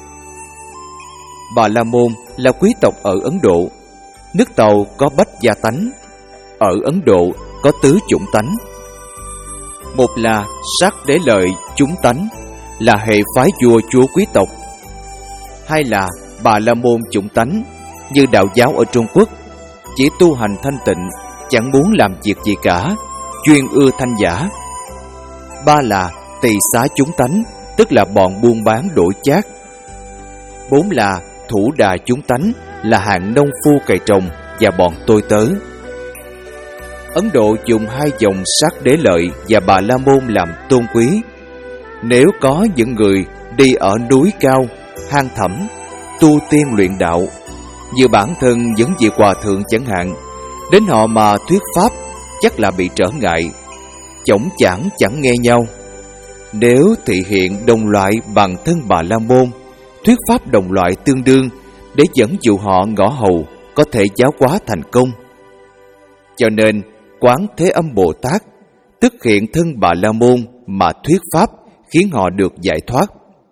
Bà La Môn là quý tộc ở Ấn Độ. Nước Tàu có bách gia tánh, ở Ấn Độ có tứ chủng tánh. Một là sát đế lợi chúng tánh, là hệ phái vua chúa quý tộc. Hai là Bà La Môn chủng tánh, như đạo giáo ở Trung Quốc, chỉ tu hành thanh tịnh, chẳng muốn làm việc gì cả, chuyên ưa thanh giả. Ba là Tỳ xá chúng tánh, tức là bọn buôn bán đổi chác. Bốn là Thủ đà chúng tánh, là hạng nông phu cày trồng và bọn tôi tớ. Ấn Độ dùng hai dòng sát đế lợi và Bà La Môn làm tôn quý. Nếu có những người đi ở núi cao, hang thẳm, tu tiên luyện đạo. Như bản thân những vị hòa thượng chẳng hạn, đến họ mà thuyết pháp chắc là bị trở ngại, chổng chảng chẳng nghe nhau. Nếu thị hiện đồng loại bằng thân Bà La Môn, thuyết pháp đồng loại tương đương để dẫn dụ họ ngõ hầu có thể giáo hóa thành công. Cho nên Quán Thế Âm Bồ Tát tức hiện thân Bà La Môn mà thuyết pháp khiến họ được giải thoát.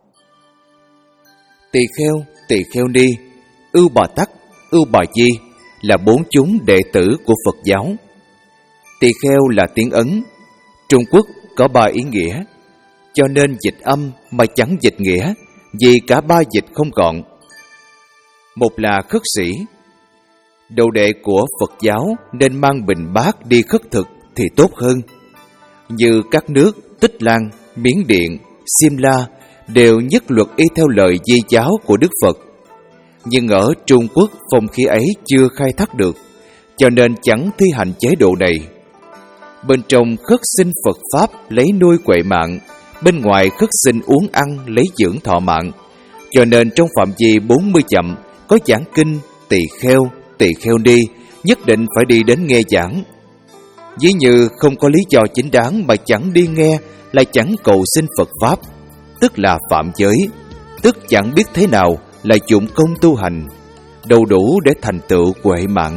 Tỳ Kheo, Tỳ Kheo Ni, Ưu Bà Tắc, Ưu Bà Di là bốn chúng đệ tử của Phật giáo. Tỳ Kheo là tiếng Ấn, Trung Quốc có ba ý nghĩa, cho nên dịch âm mà chẳng dịch nghĩa, vì cả ba dịch không gọn. Một là khất sĩ, đồ đệ của Phật giáo nên mang bình bát đi khất thực thì tốt hơn. Như các nước Tích Lan, Miến Điện, Simla đều nhất luật y theo lời di giáo của Đức Phật. Nhưng ở Trung Quốc phong khí ấy chưa khai thác được, cho nên chẳng thi hành chế độ này. Bên trong khất xin Phật Pháp lấy nuôi huệ mạng, bên ngoài khất xin uống ăn lấy dưỡng thọ mạng. Cho nên trong phạm vi bốn mươi dặm có giảng kinh tỳ kheo, tỳ kheo ni nhất định phải đi đến nghe giảng. Ví như không có lý do chính đáng mà chẳng đi nghe, lại chẳng cầu xin Phật Pháp, tức là phạm giới, tức chẳng biết thế nào là dụng công tu hành, đâu đủ để thành tựu huệ mạng.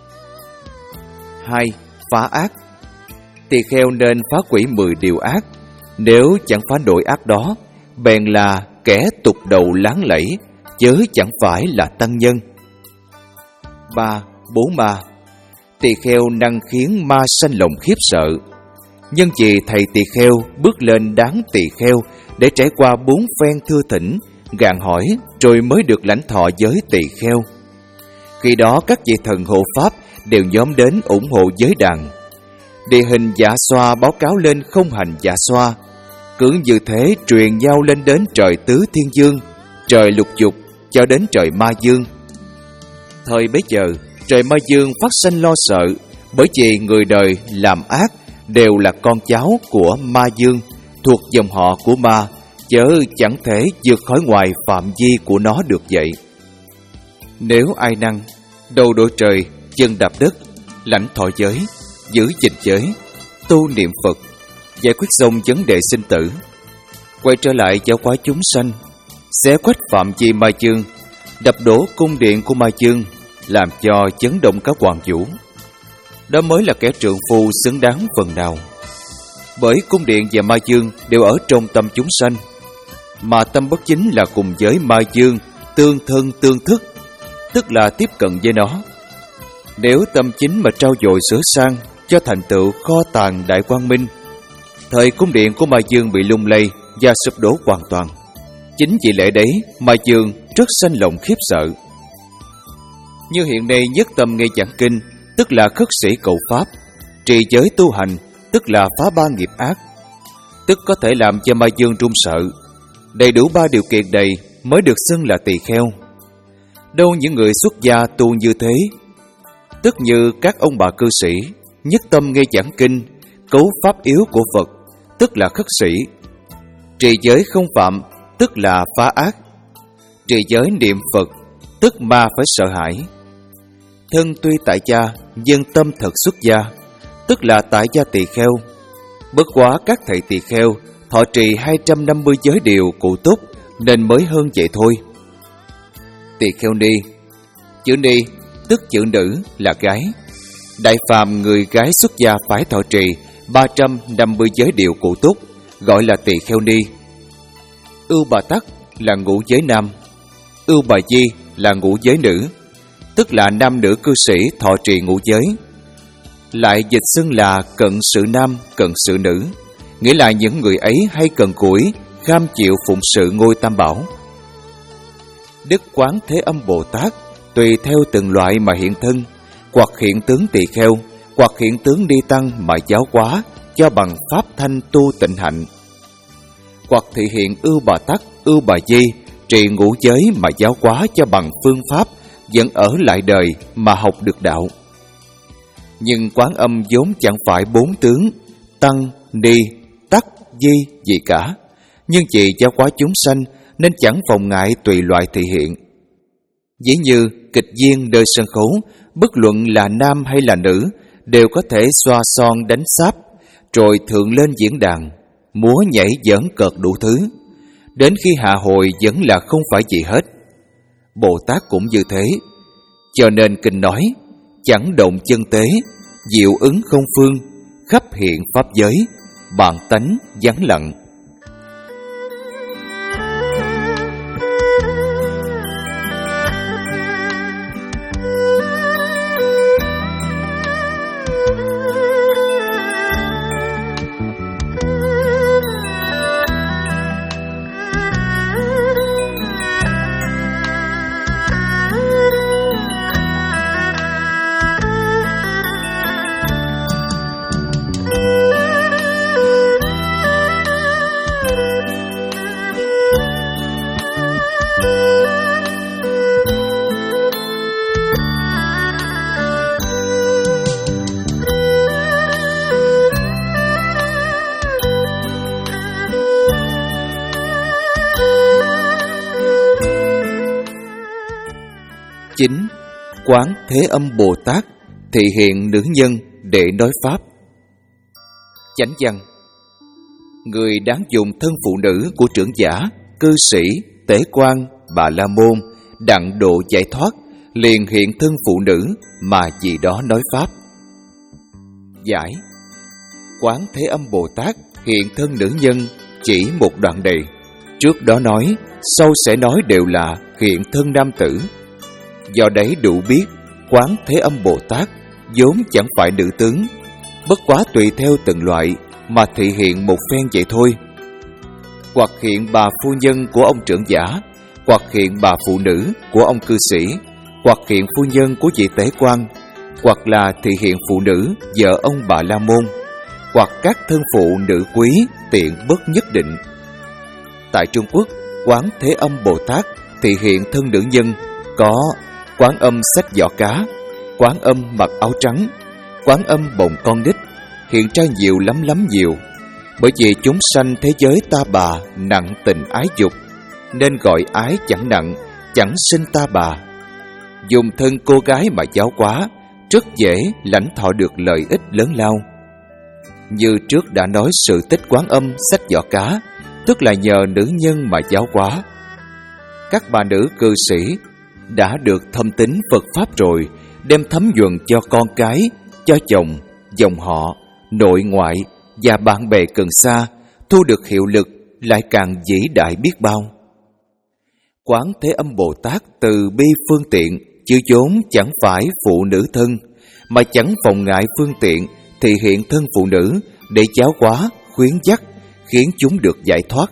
Hai. Phá ác. Tỳ kheo nên phá quỷ mười điều ác, nếu chẳng phá nổi ác đó, bèn là kẻ tục đầu láng lẫy, chớ chẳng phải là tăng nhân. Ba. Bố ma. Tỳ kheo năng khiến ma sanh lòng khiếp sợ. Nhân vì thầy tỳ kheo bước lên đáng tỳ kheo để trải qua bốn phen thưa thỉnh, gạn hỏi rồi mới được lãnh thọ giới tỳ kheo. Khi đó các vị thần hộ pháp đều nhóm đến ủng hộ giới đàn. Địa hình dạ xoa báo cáo lên không hành dạ xoa, cứ như thế truyền nhau lên đến trời tứ thiên dương, trời lục dục cho đến trời ma dương. Thời bấy giờ trời ma dương phát sanh lo sợ, bởi vì người đời làm ác đều là con cháu của ma dương, thuộc dòng họ của ma, chớ chẳng thể vượt khỏi ngoài phạm vi của nó được vậy. Nếu ai năng đầu đội trời, chân đạp đất, lãnh thọ giới, giữ gìn giới, tu niệm Phật, giải quyết xong vấn đề sinh tử, quay trở lại giáo hóa chúng sanh, xé quách phạm vi ma dương, đập đổ cung điện của ma dương, làm cho chấn động các hoàng vũ, đó mới là kẻ trượng phu xứng đáng phần nào. Bởi cung điện và ma dương đều ở trong tâm chúng sanh, mà tâm bất chính là cùng với ma dương tương thân tương thức, tức là tiếp cận với nó. Nếu tâm chính mà trau dồi sửa sang cho thành tựu kho tàng đại quang minh, thời cung điện của ma dương bị lung lay và sụp đổ hoàn toàn. Chính vì lẽ đấy ma dương rất sanh lòng khiếp sợ. Như hiện nay nhất tâm nghe giảng kinh, tức là khất sĩ cầu pháp, trì giới tu hành, tức là phá ba nghiệp ác, tức có thể làm cho ma dương run sợ. Đầy đủ ba điều kiện này mới được xưng là tỳ kheo. Đâu những người xuất gia tu như thế, tức như các ông bà cư sĩ, nhất tâm nghe giảng kinh, cấu pháp yếu của Phật, tức là khất sĩ. Trì giới không phạm, tức là phá ác. Trì giới niệm Phật, tức ma phải sợ hãi. Thân tuy tại gia, nhưng tâm thật xuất gia, tức là tại gia tỳ kheo. Bất quá các thầy tỳ kheo thọ trì hai trăm năm mươi giới điều cụ túc, nên mới hơn vậy thôi. Tỳ kheo ni. Chữ ni tức chữ nữ là gái. Đại phàm người gái xuất gia phải thọ trì ba trăm năm mươi giới điều cụ túc, gọi là tỳ kheo ni. Ưu Bà Tắc là ngũ giới nam, Ưu Bà Di là ngũ giới nữ, tức là nam nữ cư sĩ thọ trì ngũ giới. Lại dịch xưng là cận sự nam, cận sự nữ, nghĩa là những người ấy hay cần cũi, kham chịu phụng sự ngôi Tam Bảo. Đức Quán Thế Âm Bồ Tát tùy theo từng loại mà hiện thân, hoặc hiện tướng tỳ kheo, hoặc hiện tướng đi tăng mà giáo hóa cho bằng pháp thanh tu tịnh hạnh, hoặc thị hiện Ưu Bà Tắc, Ưu Bà Di trì ngũ giới mà giáo hóa cho bằng phương pháp vẫn ở lại đời mà học được đạo. Nhưng Quán Âm vốn chẳng phải bốn tướng tăng, ni, tắc, di gì cả, nhưng vì giáo hóa chúng sanh nên chẳng phòng ngại tùy loại thị hiện. Ví như kịch viên nơi sân khấu, bất luận là nam hay là nữ, đều có thể xoa son đánh sáp, rồi thượng lên diễn đàn, múa nhảy giỡn cợt đủ thứ. Đến khi hạ hồi vẫn là không phải gì hết. Bồ Tát cũng như thế. Cho nên kinh nói, chẳng động chân tế, diệu ứng không phương, khắp hiện pháp giới, bản tánh vắng lặng. Chính, Quán Thế Âm Bồ Tát thị hiện nữ nhân để nói pháp. Chánh văn: người đáng dùng thân phụ nữ của trưởng giả, cư sĩ, tế quan, bà la môn, đặng độ giải thoát, liền hiện thân phụ nữ mà vì đó nói pháp. Giải: Quán Thế Âm Bồ Tát hiện thân nữ nhân chỉ một đoạn đề, trước đó nói, sau sẽ nói đều là hiện thân nam tử. Do đấy đủ biết, Quán Thế Âm Bồ Tát vốn chẳng phải nữ tướng, bất quá tùy theo từng loại mà thị hiện một phen vậy thôi. Hoặc hiện bà phu nhân của ông trưởng giả, hoặc hiện bà phụ nữ của ông cư sĩ, hoặc hiện phu nhân của vị tế quan, hoặc là thị hiện phụ nữ vợ ông bà la môn, hoặc các thân phụ nữ quý tiện bất nhất định. Tại Trung Quốc, Quán Thế Âm Bồ Tát thị hiện thân nữ nhân có Quán Âm xách giỏ cá, Quán Âm mặc áo trắng, Quán Âm bồng con nít, hiện ra nhiều lắm lắm nhiều. Bởi vì chúng sanh thế giới ta bà nặng tình ái dục, nên gọi ái chẳng nặng, chẳng sinh ta bà. Dùng thân cô gái mà giáo hóa, rất dễ lãnh thọ được lợi ích lớn lao. Như trước đã nói, sự tích Quán Âm xách giỏ cá, tức là nhờ nữ nhân mà giáo hóa. Các bà nữ cư sĩ đã được thâm tín Phật Pháp rồi, đem thấm nhuần cho con cái, cho chồng, dòng họ, nội ngoại và bạn bè gần xa, thu được hiệu lực lại càng vĩ đại biết bao. Quán Thế Âm Bồ Tát từ bi phương tiện, chứ vốn chẳng phải phụ nữ thân, mà chẳng phòng ngại phương tiện thì hiện thân phụ nữ để giáo hóa, khuyến dắt, khiến chúng được giải thoát.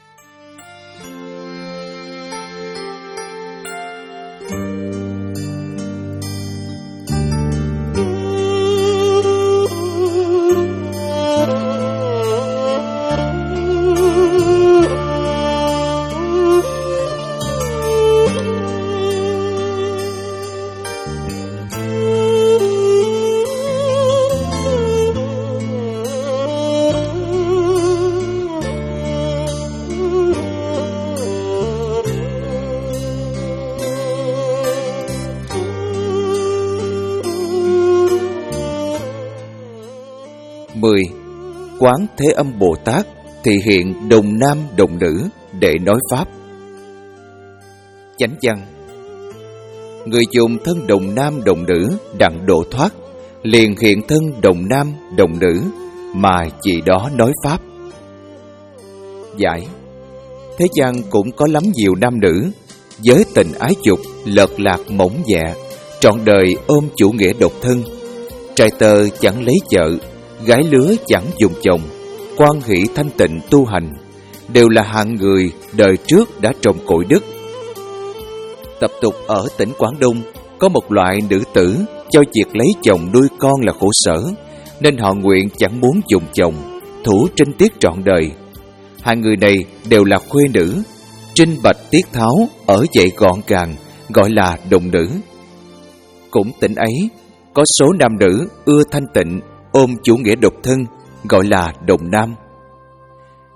mười. Quán Thế Âm Bồ Tát thị hiện đồng nam đồng nữ để nói pháp. Chánh văn: người dùng thân đồng nam đồng nữ đặng độ thoát, liền hiện thân đồng nam đồng nữ mà vì đó nói pháp. Giải: thế gian cũng có lắm nhiều nam nữ với tình ái dục lợt lạc mỏng dạ, trọn đời ôm chủ nghĩa độc thân. Trai tơ chẳng lấy vợ, gái lứa chẳng dùng chồng, quan hỷ thanh tịnh tu hành, đều là hạng người đời trước đã trồng cội đức. Tập tục ở tỉnh Quảng Đông có một loại nữ tử cho việc lấy chồng nuôi con là khổ sở, nên họ nguyện chẳng muốn dùng chồng, thủ trinh tiết trọn đời. Hai người này đều là khuê nữ, trinh bạch tiết tháo, ở dậy gọn gàng, gọi là đồng nữ. Cũng tỉnh ấy có số nam nữ ưa thanh tịnh, ôm chủ nghĩa độc thân, gọi là đồng nam.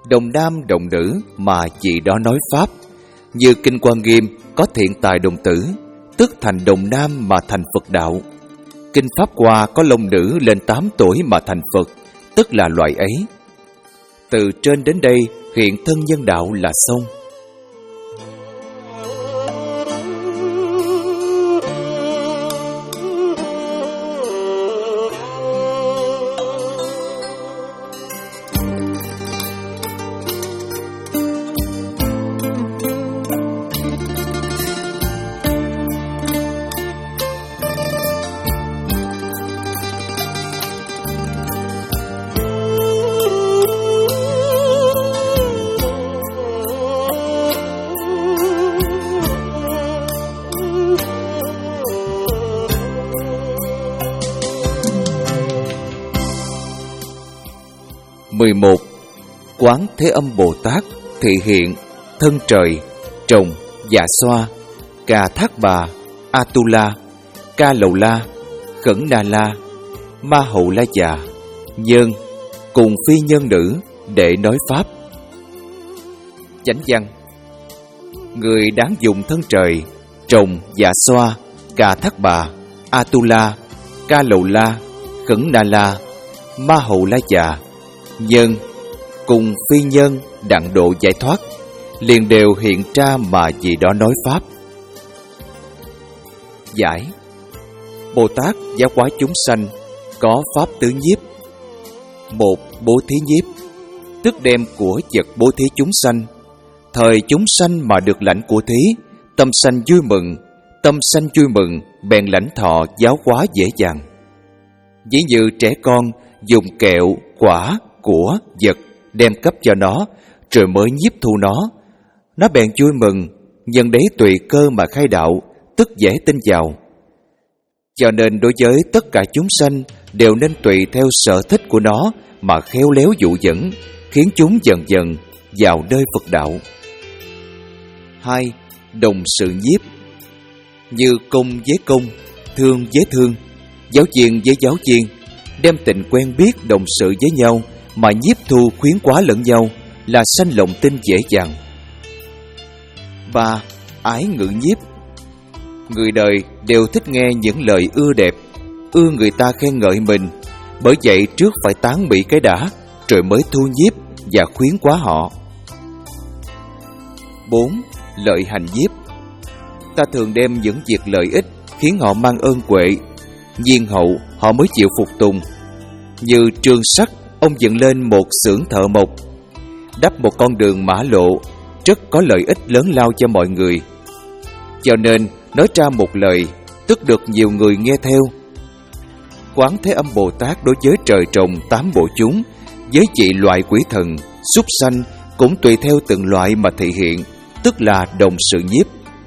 đồng nam đồng nữ mà vị đó nói pháp. Như Kinh Quan Nghiêm có thiện tài đồng tử, tức thành đồng nam mà thành Phật đạo. Kinh Pháp Hoa có long nữ lên tám tuổi mà thành Phật, tức là loại ấy. Từ trên đến đây hiện thân nhân đạo là xong. mười một. Quán Thế Âm Bồ Tát thị hiện thân trời, trồng, dạ xoa, Cà Thác Bà, Atula, Ca Lầu La, Khẩn Na La, Ma Hậu La Già, Nhân cùng phi nhân nữ để nói pháp. Chánh văn: người đáng dùng thân trời, trồng, dạ xoa, Cà Thác Bà, Atula, Ca Lầu La, Khẩn Na La, Ma Hậu La Già, Nhân cùng phi nhân đặng độ giải thoát, liền đều hiện ra mà vì đó nói pháp. Giải: Bồ Tát giáo hóa chúng sanh có pháp tứ nhiếp. Một, bố thí nhiếp, tức đem của vật bố thí chúng sanh. Thời chúng sanh mà được lãnh của thí, tâm sanh vui mừng, tâm sanh vui mừng bèn lãnh thọ giáo hóa dễ dàng. Ví như trẻ con dùng kẹo, quả, của, vật đem cấp cho nó, rồi mới nhiếp thu nó, nó bèn vui mừng, nhân đấy tùy cơ mà khai đạo, tức dễ tin vào. Cho nên đối với tất cả chúng sanh đều nên tùy theo sở thích của nó mà khéo léo dụ dẫn, khiến chúng dần dần vào nơi Phật đạo. Hai, đồng sự nhiếp, như công với công, thương với thương, giáo viên với giáo viên, đem tình quen biết đồng sự với nhau mà nhiếp thu khuyến quá lẫn nhau, là sanh lòng tin dễ dàng. Ba, ái ngữ nhiếp, người đời đều thích nghe những lời ưa đẹp, ưa người ta khen ngợi mình, bởi vậy trước phải tán mỹ cái đã, rồi mới thu nhiếp và khuyến quá họ. Bốn, lợi hành nhiếp, ta thường đem những việc lợi ích khiến họ mang ơn huệ, nhiên hậu họ mới chịu phục tùng. Như Trương Sắc, ông dựng lên một xưởng thợ mộc, đắp một con đường mã lộ, rất có lợi ích lớn lao cho mọi người. Cho nên nói ra một lời, tức được nhiều người nghe theo. Quán Thế Âm Bồ Tát đối với trời trồng tám bộ chúng, với chị loại quỷ thần, súc sanh cũng tùy theo từng loại mà thị hiện, tức là đồng sự nhiếp.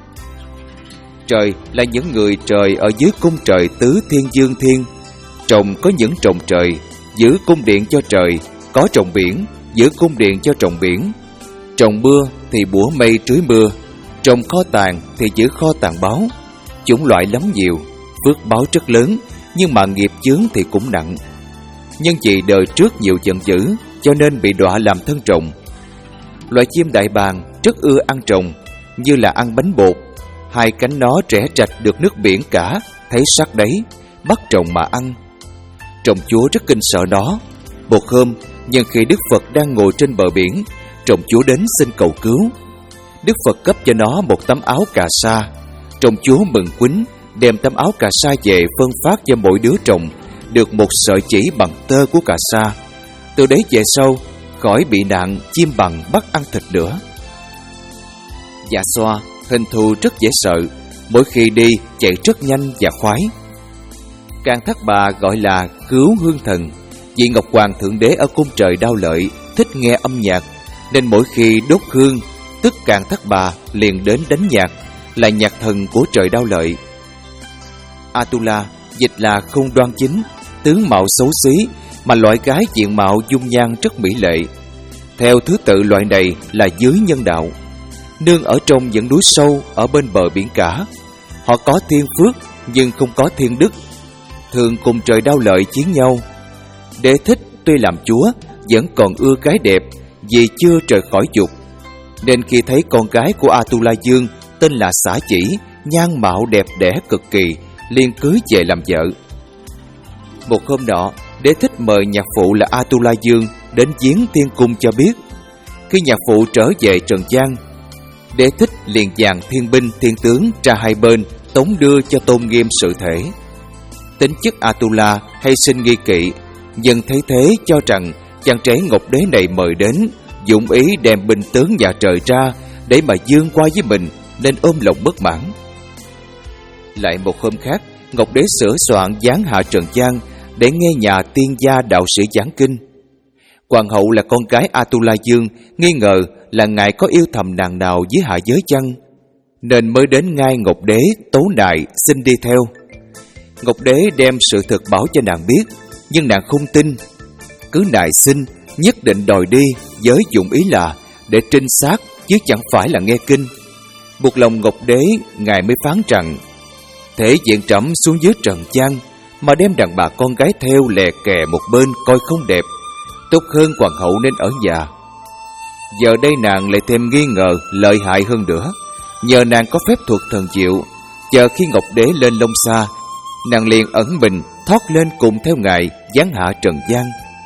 Trời là những người trời ở dưới cung trời tứ thiên dương thiên. Trồng có những trồng trời, giữ cung điện cho trời, có trồng biển, giữ cung điện cho trồng biển. Trồng mưa thì bủa mây trưới mưa, trồng kho tàng thì giữ kho tàng báo. Chủng loại lắm nhiều, phước báo rất lớn, nhưng mà nghiệp chướng thì cũng nặng. Nhân vì đời trước nhiều giận dữ, cho nên bị đọa làm thân trồng. Loài chim đại bàng rất ưa ăn trồng, như là ăn bánh bột. Hai cánh nó rẽ rạch được nước biển cả, thấy sắc đấy, bắt trồng mà ăn. Trồng chúa rất kinh sợ nó. Một hôm, nhân khi Đức Phật đang ngồi trên bờ biển, trồng chúa đến xin cầu cứu. Đức Phật cấp cho nó một tấm áo cà sa. Trồng chúa mừng quýnh, đem tấm áo cà sa về phân phát cho mỗi đứa trồng được một sợi chỉ bằng tơ của cà sa. Từ đấy về sau, khỏi bị nạn chim bằng bắt ăn thịt nữa. Dạ xoa hình thù rất dễ sợ, mỗi khi đi chạy rất nhanh và khoái. Can Thác Bà gọi là cứu hương thần, vì Ngọc Hoàng Thượng Đế ở cung trời Đao Lợi thích nghe âm nhạc, nên mỗi khi đốt hương, tức Can Thác Bà liền đến đánh nhạc, là nhạc thần của trời Đao Lợi. Atula dịch là không đoan chính, tướng mạo xấu xí, mà loại gái diện mạo dung nhan rất mỹ lệ. Theo thứ tự loại này là dưới nhân đạo, nương ở trong những núi sâu ở bên bờ biển cả. Họ có thiên phước nhưng không có thiên đức, thường cùng trời Đao Lợi chiến nhau. Đế Thích tuy làm chúa vẫn còn ưa gái đẹp vì chưa rời khỏi dục, nên khi thấy con gái của Atula Dương tên là Xả Chỉ, nhan mạo đẹp đẽ cực kỳ, liền cưới về làm vợ. Một hôm nọ, Đế Thích mời nhạc phụ là Atula Dương đến viếng tiên cung cho biết. Khi nhạc phụ trở về trần gian, Đế Thích liền dàn thiên binh thiên tướng ra hai bên tống đưa cho tôn nghiêm sự thể. Tính chất Atula hay sinh nghi kỵ, nhưng thấy thế cho rằng chàng trẻ Ngọc Đế này mời đến, dụng ý đem binh tướng nhà trời ra để mà dương qua với mình, nên ôm lòng bất mãn. Lại một hôm khác, Ngọc Đế sửa soạn giáng hạ trần gian để nghe nhà tiên gia đạo sĩ giảng kinh. Hoàng hậu là con gái Atula Dương nghi ngờ là ngài có yêu thầm nàng nào dưới hạ giới chăng, nên mới đến ngai Ngọc Đế tấu nài xin đi theo. Ngọc Đế đem sự thật bảo cho nàng biết, nhưng nàng không tin, cứ nài xin nhất định đòi đi với dụng ý là để trinh sát chứ chẳng phải là nghe kinh. Buộc lòng Ngọc Đế, ngài mới phán rằng thể diện trẫm xuống dưới trần gian mà đem đàn bà con gái theo lè kè một bên coi không đẹp, tốt hơn hoàng hậu nên ở nhà. Giờ đây nàng lại thêm nghi ngờ lợi hại hơn nữa. Nhờ nàng có phép thuật thần diệu, chờ khi Ngọc Đế lên Long Sa, nàng liền ẩn mình thoát lên cùng theo ngài giáng hạ trần gian.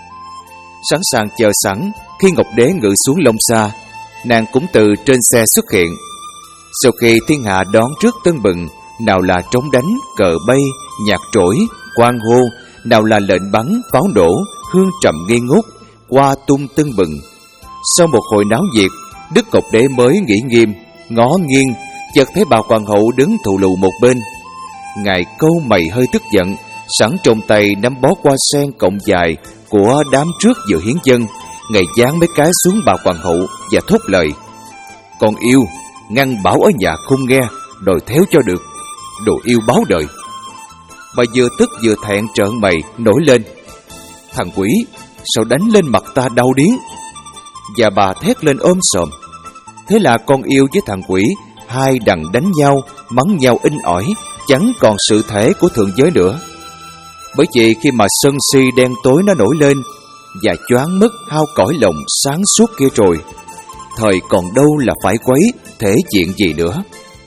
Sẵn sàng chờ sẵn, khi Ngọc Đế ngự xuống Long Sa, nàng cũng từ trên xe xuất hiện. Sau khi thiên hạ đón trước tưng bừng, nào là trống đánh, cờ bay, nhạc trỗi, quan hô, nào là lệnh bắn, pháo nổ, hương trầm nghi ngút, qua tung tưng bừng. Sau một hồi náo nhiệt, Đức Ngọc Đế mới nghĩ nghiêm, ngó nghiêng, chợt thấy bà hoàng hậu đứng thụ lù một bên. Ngài câu mày hơi tức giận, sẵn trong tay nắm bó hoa sen cọng dài của đám trước dự hiến dân. Ngài giáng mấy cái xuống bà hoàng hậu và thốt lời: "Con yêu, ngăn bảo ở nhà không nghe, đòi theo cho được, đồ yêu báo đời." Bà vừa tức vừa thẹn trợn mày nổi lên: "Thằng quỷ, sao đánh lên mặt ta đau điếng?" Và bà thét lên ôm sòm. Thế là con yêu với thằng quỷ hai đằng đánh nhau, mắng nhau inh ỏi, chẳng còn sự thể của thượng giới nữa. Bởi vì khi mà sân si đen tối nó nổi lên và choáng mất hao cõi lòng sáng suốt kia rồi, thời còn đâu là phải quấy thể diện gì nữa.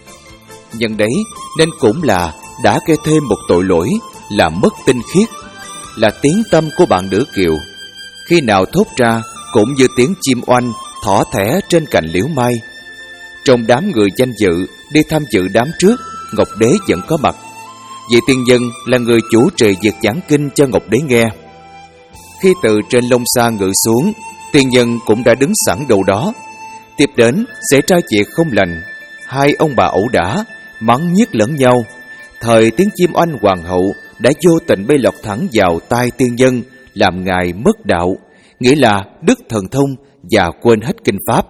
Nhân đấy nên cũng là đã kê thêm một tội lỗi là mất tinh khiết, là tiếng tâm của bạn Đửa Kiều. Khi nào thốt ra cũng như tiếng chim oanh thỏ thẻ trên cành liễu mai. Trong đám người danh dự đi tham dự đám trước, Ngọc Đế vẫn có mặt. Vị tiên nhân là người chủ trì việc giảng kinh cho Ngọc Đế nghe. Khi từ trên Long Sa ngự xuống, tiên nhân cũng đã đứng sẵn đầu đó. Tiếp đến xảy ra chuyện không lành, hai ông bà ẩu đả, mắng nhiếc lẫn nhau. Thời tiếng chim oanh hoàng hậu đã vô tình bay lọt thẳng vào tai tiên nhân, làm ngài mất đạo, nghĩa là đức thần thông, và quên hết kinh pháp.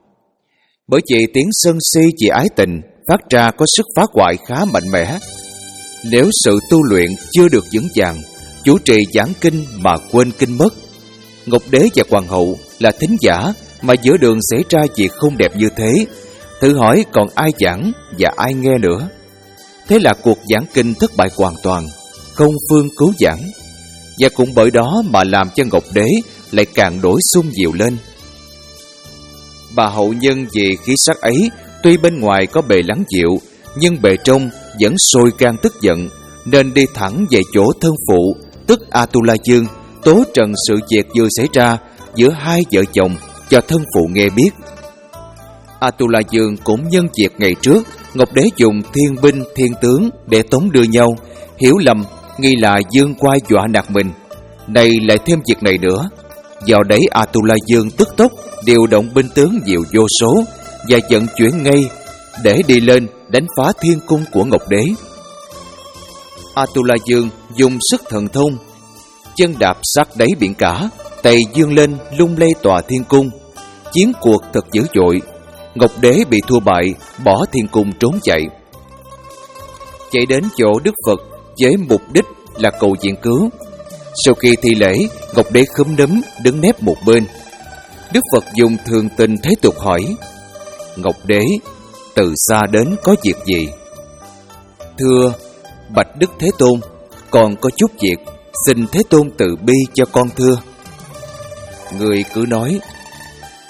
Bởi vì tiếng sân si vì ái tình phát ra có sức phá hoại khá mạnh mẽ. Nếu sự tu luyện chưa được vững vàng, chủ trì giảng kinh mà quên kinh mất, Ngọc Đế và hoàng hậu là thính giả mà giữa đường xảy ra việc không đẹp như thế, thử hỏi còn ai giảng và ai nghe nữa. Thế là cuộc giảng kinh thất bại hoàn toàn, không phương cứu giảng. Và cũng bởi đó mà làm cho Ngọc Đế lại càng đổi xung dịu lên. Bà hậu nhân vì khí sắc ấy, tuy bên ngoài có bề lắng dịu, nhưng bề trong vẫn sôi gan tức giận, nên đi thẳng về chỗ thân phụ, tức Atula Dương, tố trần sự việc vừa xảy ra giữa hai vợ chồng cho thân phụ nghe biết. Atula Dương cũng nhân việc ngày trước Ngọc Đế dùng thiên binh thiên tướng để tống đưa nhau, hiểu lầm nghi là Dương Quai dọa nạt mình. Này lại thêm việc này nữa. Vào đấy Atula Dương tức tốc điều động binh tướng nhiều vô số và vận chuyển ngay để đi lên đánh phá thiên cung của Ngọc Đế. Atula Dương dùng sức thần thông, chân đạp sát đáy biển cả, tay dương lên lung lay tòa thiên cung. Chiến cuộc thật dữ dội. Ngọc Đế bị thua bại, bỏ thiên cung trốn chạy. Chạy đến chỗ Đức Phật với mục đích là cầu viện cứu. Sau khi thi lễ, Ngọc Đế khúm núm đứng nép một bên. Đức Phật dùng thường tình thế tục hỏi: "Ngọc Đế, từ xa đến có việc gì?" "Thưa bạch Đức Thế Tôn, còn có chút việc, xin Thế Tôn từ bi cho con thưa." Người cứ nói.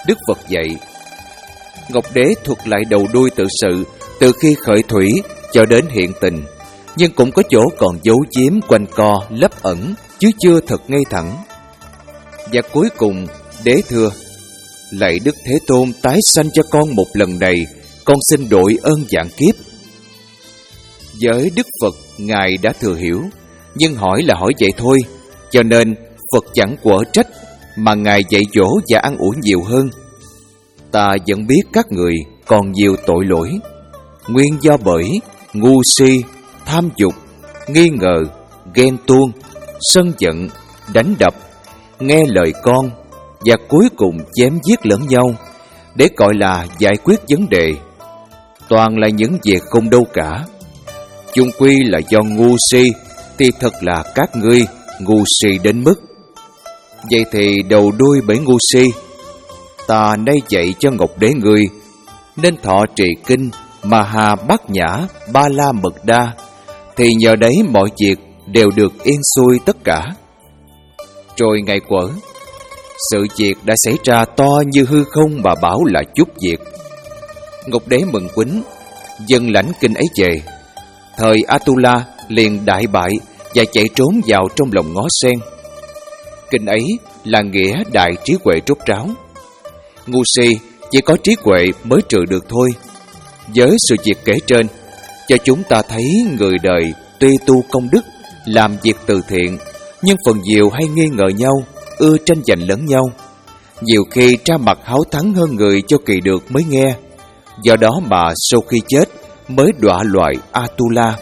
Đức Phật dạy. Ngọc Đế thuật lại đầu đuôi tự sự từ khi khởi thủy cho đến hiện tình, nhưng cũng có chỗ còn giấu giếm quanh co lấp ẩn, chứ chưa thật ngay thẳng. Và cuối cùng Đế thưa: Lạy Đức Thế Tôn, tái sanh cho con một lần này, con xin đội ơn vạn kiếp. Với Đức Phật, Ngài đã thừa hiểu, nhưng hỏi là hỏi vậy thôi, cho nên Phật chẳng quở trách, mà Ngài dạy dỗ và an ủi nhiều hơn. Ta vẫn biết các người còn nhiều tội lỗi, nguyên do bởi ngu si, tham dục, nghi ngờ, ghen tuông, sân giận, đánh đập, nghe lời con, và cuối cùng chém giết lẫn nhau, để gọi là giải quyết vấn đề. Toàn là những việc không đâu cả. Chung quy là do ngu si, thì thật là các ngươi ngu si đến mức. Vậy thì đầu đuôi bởi ngu si, ta nay dạy cho Ngọc Đế ngươi nên thọ trì kinh Maha Bát Nhã Ba La Mật Đa, thì nhờ đấy mọi việc đều được yên xuôi tất cả. Rồi Ngài quở: Sự việc đã xảy ra to như hư không mà bảo là chút việc. Ngọc Đế mừng quýnh, dâng lãnh kinh ấy về. Thời Atula liền đại bại và chạy trốn vào trong lòng ngó sen. Kinh ấy là nghĩa đại trí huệ rốt ráo. Ngu si chỉ có trí huệ mới trừ được thôi. Với sự việc kể trên, cho chúng ta thấy người đời tuy tu công đức, làm việc từ thiện, nhưng phần nhiều hay nghi ngờ nhau, ưa tranh giành lẫn nhau. Nhiều khi ra mặt háo thắng hơn người cho kỳ được mới nghe. Do đó mà sau khi chết mới đọa loại Atula.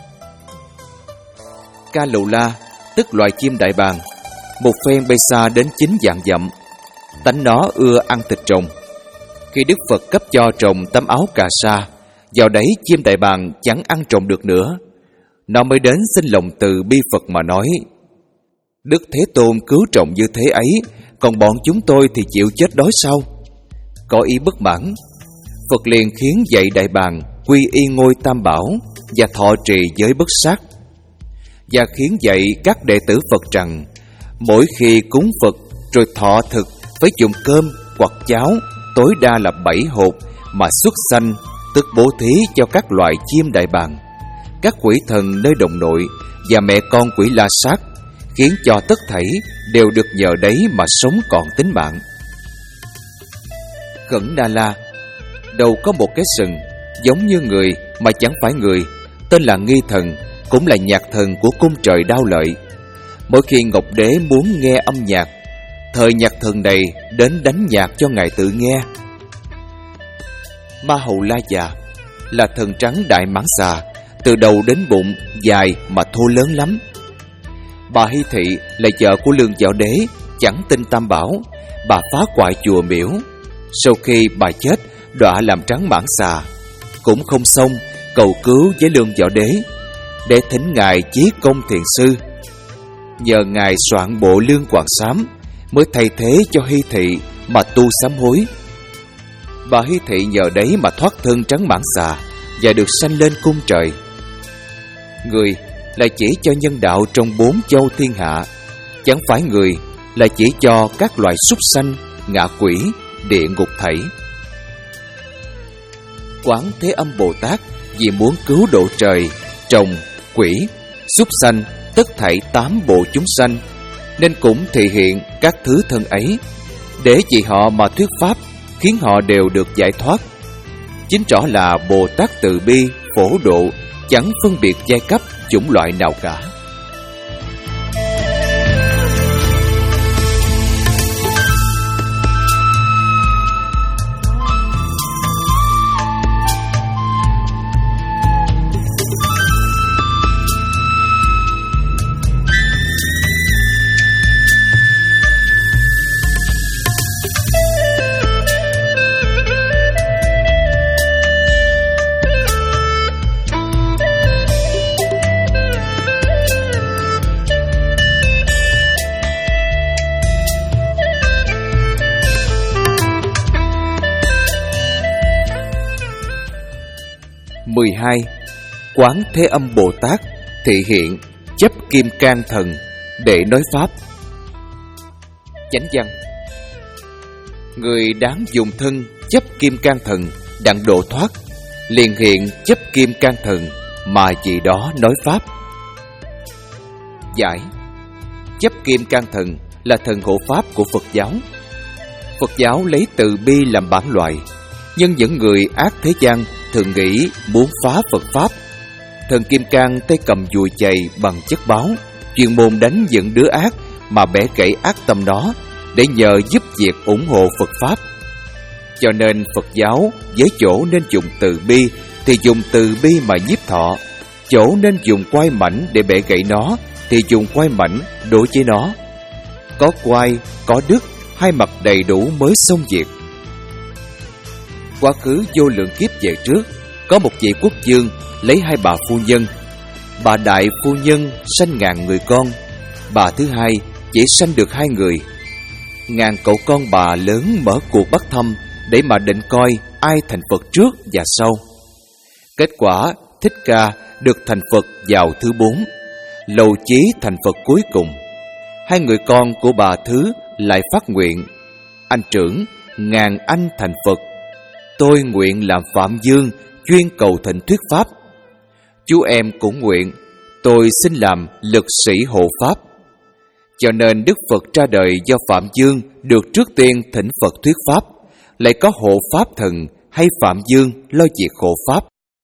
Ca Lù La, tức loài chim đại bàng, một phen bay xa đến chín vạn dặm. Tánh nó ưa ăn thịt rồng. Khi Đức Phật cấp cho rồng tấm áo cà sa, vào đấy chim đại bàng chẳng ăn rồng được nữa. Nó mới đến xin lòng từ bi Phật mà nói: Đức Thế Tôn cứu rồng như thế ấy, còn bọn chúng tôi thì chịu chết đói sao? Có ý bất mãn, Phật liền khiến dạy đại bàng quy y ngôi Tam Bảo và thọ trì giới bất sát, và khiến dạy các đệ tử Phật rằng mỗi khi cúng Phật rồi thọ thực phải dùng cơm hoặc cháo tối đa là bảy hột mà xuất sanh, tức bố thí cho các loài chim đại bàng, các quỷ thần nơi đồng nội và mẹ con quỷ La Sát, khiến cho tất thảy đều được nhờ đấy mà sống còn tính mạng. Khẩn Na La, đầu có một cái sừng giống như người mà chẳng phải người, tên là Nghi Thần, cũng là nhạc thần của cung trời Đao Lợi. Mỗi khi Ngọc Đế muốn nghe âm nhạc, thời nhạc thần này đến đánh nhạc cho ngài tự nghe. Ma Hầu La Già là thần trắng đại mãng xà, từ đầu đến bụng dài mà thô lớn lắm. Bà Hy Thị là vợ của Lương Võ Đế, chẳng tin Tam Bảo, bà phá hoại chùa miễu. Sau khi bà chết, đọa làm trắng mãng xà, cũng không xong, cầu cứu với Lương Võ Đế để thỉnh ngài chí công thiền sư. Nhờ ngài soạn bộ Lương Hoàng Sám mới thay thế cho Hy Thị mà tu sám hối. Bà Hy Thị nhờ đấy mà thoát thân trắng mãng xà và được sanh lên cung trời. Người là chỉ cho nhân đạo trong bốn châu thiên hạ, chẳng phải người là chỉ cho các loài súc sanh, ngạ quỷ, địa ngục thảy. Quán Thế Âm Bồ Tát vì muốn cứu độ trời, trồng, quỷ, súc sanh, tất thảy tám bộ chúng sanh, nên cũng thể hiện các thứ thân ấy, để vì họ mà thuyết pháp, khiến họ đều được giải thoát. Chính rõ là Bồ Tát từ bi, phổ độ, chẳng phân biệt giai cấp, chủng loại nào cả. mười hai. Quán Thế Âm Bồ Tát thị hiện chấp kim can thần để nói pháp. Chánh văn: Người đáng dùng thân chấp kim can thần đặng độ thoát, liền hiện chấp kim can thần mà vì đó nói pháp. Giải: chấp kim can thần là thần hộ pháp của Phật giáo. Phật giáo lấy từ bi làm bản loại, nhưng những người ác thế gian thường nghĩ muốn phá Phật pháp. Thần kim cang tay cầm dùi chày bằng chất báo, chuyên môn đánh những đứa ác mà bẻ gãy ác tâm nó, để nhờ giúp việc ủng hộ Phật pháp. Cho nên Phật giáo với chỗ nên dùng từ bi thì dùng từ bi mà nhiếp thọ, chỗ nên dùng quai mảnh để bẻ gãy nó thì dùng quai mảnh đối với nó. Có quai, có đức, hai mặt đầy đủ mới xong việc. Quá khứ vô lượng kiếp về trước, có một vị quốc vương lấy hai bà phu nhân. Bà đại phu nhân sanh ngàn người con, bà thứ hai chỉ sanh được hai người. Ngàn cậu con bà lớn mở cuộc bắt thăm để mà định coi ai thành Phật trước và sau. Kết quả Thích Ca được thành Phật vào thứ bốn, Lầu Chí thành Phật cuối cùng. Hai người con của bà thứ lại phát nguyện: anh trưởng, ngàn anh thành Phật, tôi nguyện làm Phạm Dương, chuyên cầu thịnh thuyết pháp. Chú em cũng nguyện: tôi xin làm lực sĩ hộ pháp. Cho nên Đức Phật ra đời do Phạm Dương được trước tiên thỉnh Phật thuyết pháp, lại có hộ pháp thần hay Phạm Dương lo việc hộ pháp.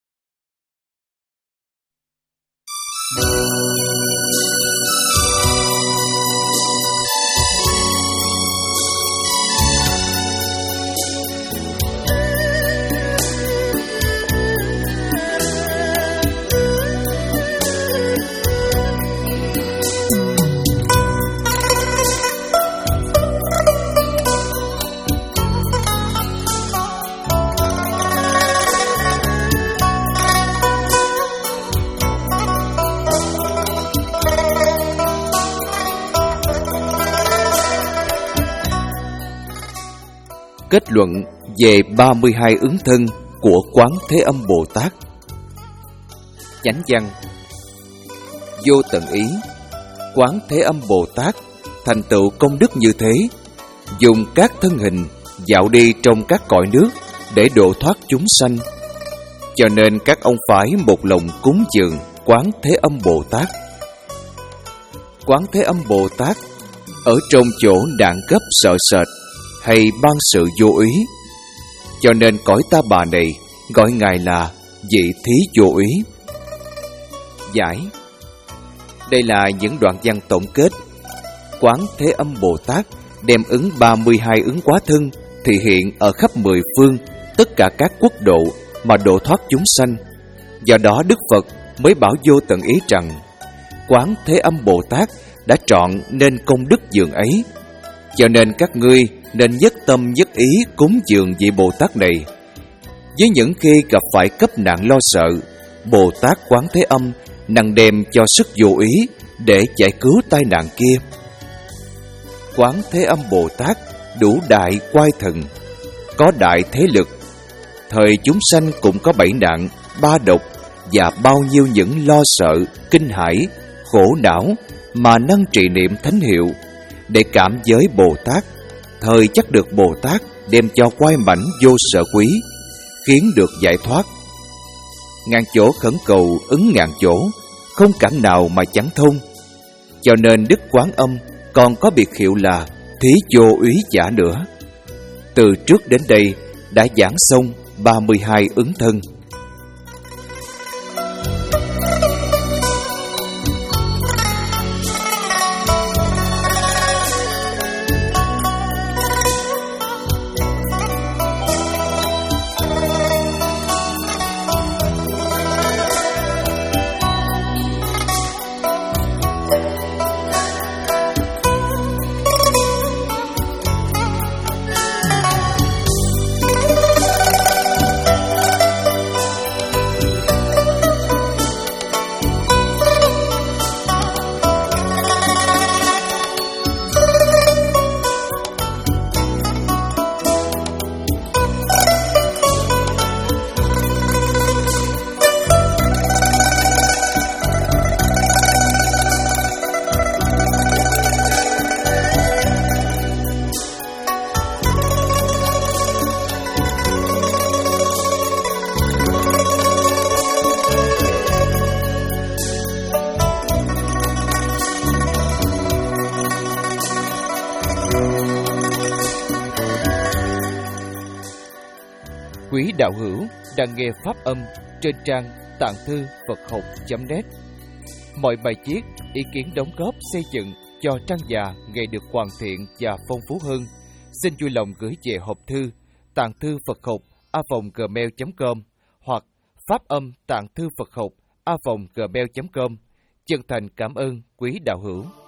Kết luận về ba mươi hai ứng thân của Quán Thế Âm Bồ Tát. Chánh văn: vô tận ý, Quán Thế Âm Bồ Tát thành tựu công đức như thế, dùng các thân hình dạo đi trong các cõi nước để độ thoát chúng sanh. Cho nên các ông phải một lòng cúng dường Quán Thế Âm Bồ Tát. Quán Thế Âm Bồ Tát ở trong chỗ nạn gấp sợ sệt hay ban sự vô ý, cho nên cõi Ta Bà này gọi Ngài là vị thí vô ý. Giải: đây là những đoạn văn tổng kết. Quán Thế Âm Bồ Tát đem ứng ba mươi hai ứng quá thân, thị hiện ở khắp mười phương, tất cả các quốc độ mà độ thoát chúng sanh. Do đó Đức Phật mới bảo vô tận ý rằng Quán Thế Âm Bồ Tát đã trọn nên công đức dường ấy. Cho nên các ngươi nên nhất tâm nhất ý cúng dường vị Bồ Tát này. Với những khi gặp phải cấp nạn lo sợ, Bồ Tát Quán Thế Âm năng đem cho sức vô ý để giải cứu tai nạn kia. Quán Thế Âm Bồ Tát đủ đại quai thần, có đại thế lực. Thời chúng sanh cũng có bảy nạn, ba độc và bao nhiêu những lo sợ, kinh hãi, khổ não mà năng trì niệm thánh hiệu để cảm giới Bồ Tát. Thời chắc được Bồ Tát đem cho quai mảnh vô sợ quý, khiến được giải thoát. Ngàn chỗ khẩn cầu ứng ngàn chỗ, không cản nào mà chẳng thông. Cho nên Đức Quán Âm còn có biệt hiệu là thí vô úy giả nữa. Từ trước đến đây đã giảng xong ba mươi hai ứng thân. Quý đạo hữu đang nghe pháp âm trên trang tạng thư Phật học chấm net. Mọi bài viết, ý kiến đóng góp xây dựng cho trang già ngày được hoàn thiện và phong phú hơn, xin vui lòng gửi về hộp thư tạng thư Phật học a còng gmail chấm com hoặc pháp âm tạng thư Phật học a còng gmail chấm com. Chân thành cảm ơn quý đạo hữu.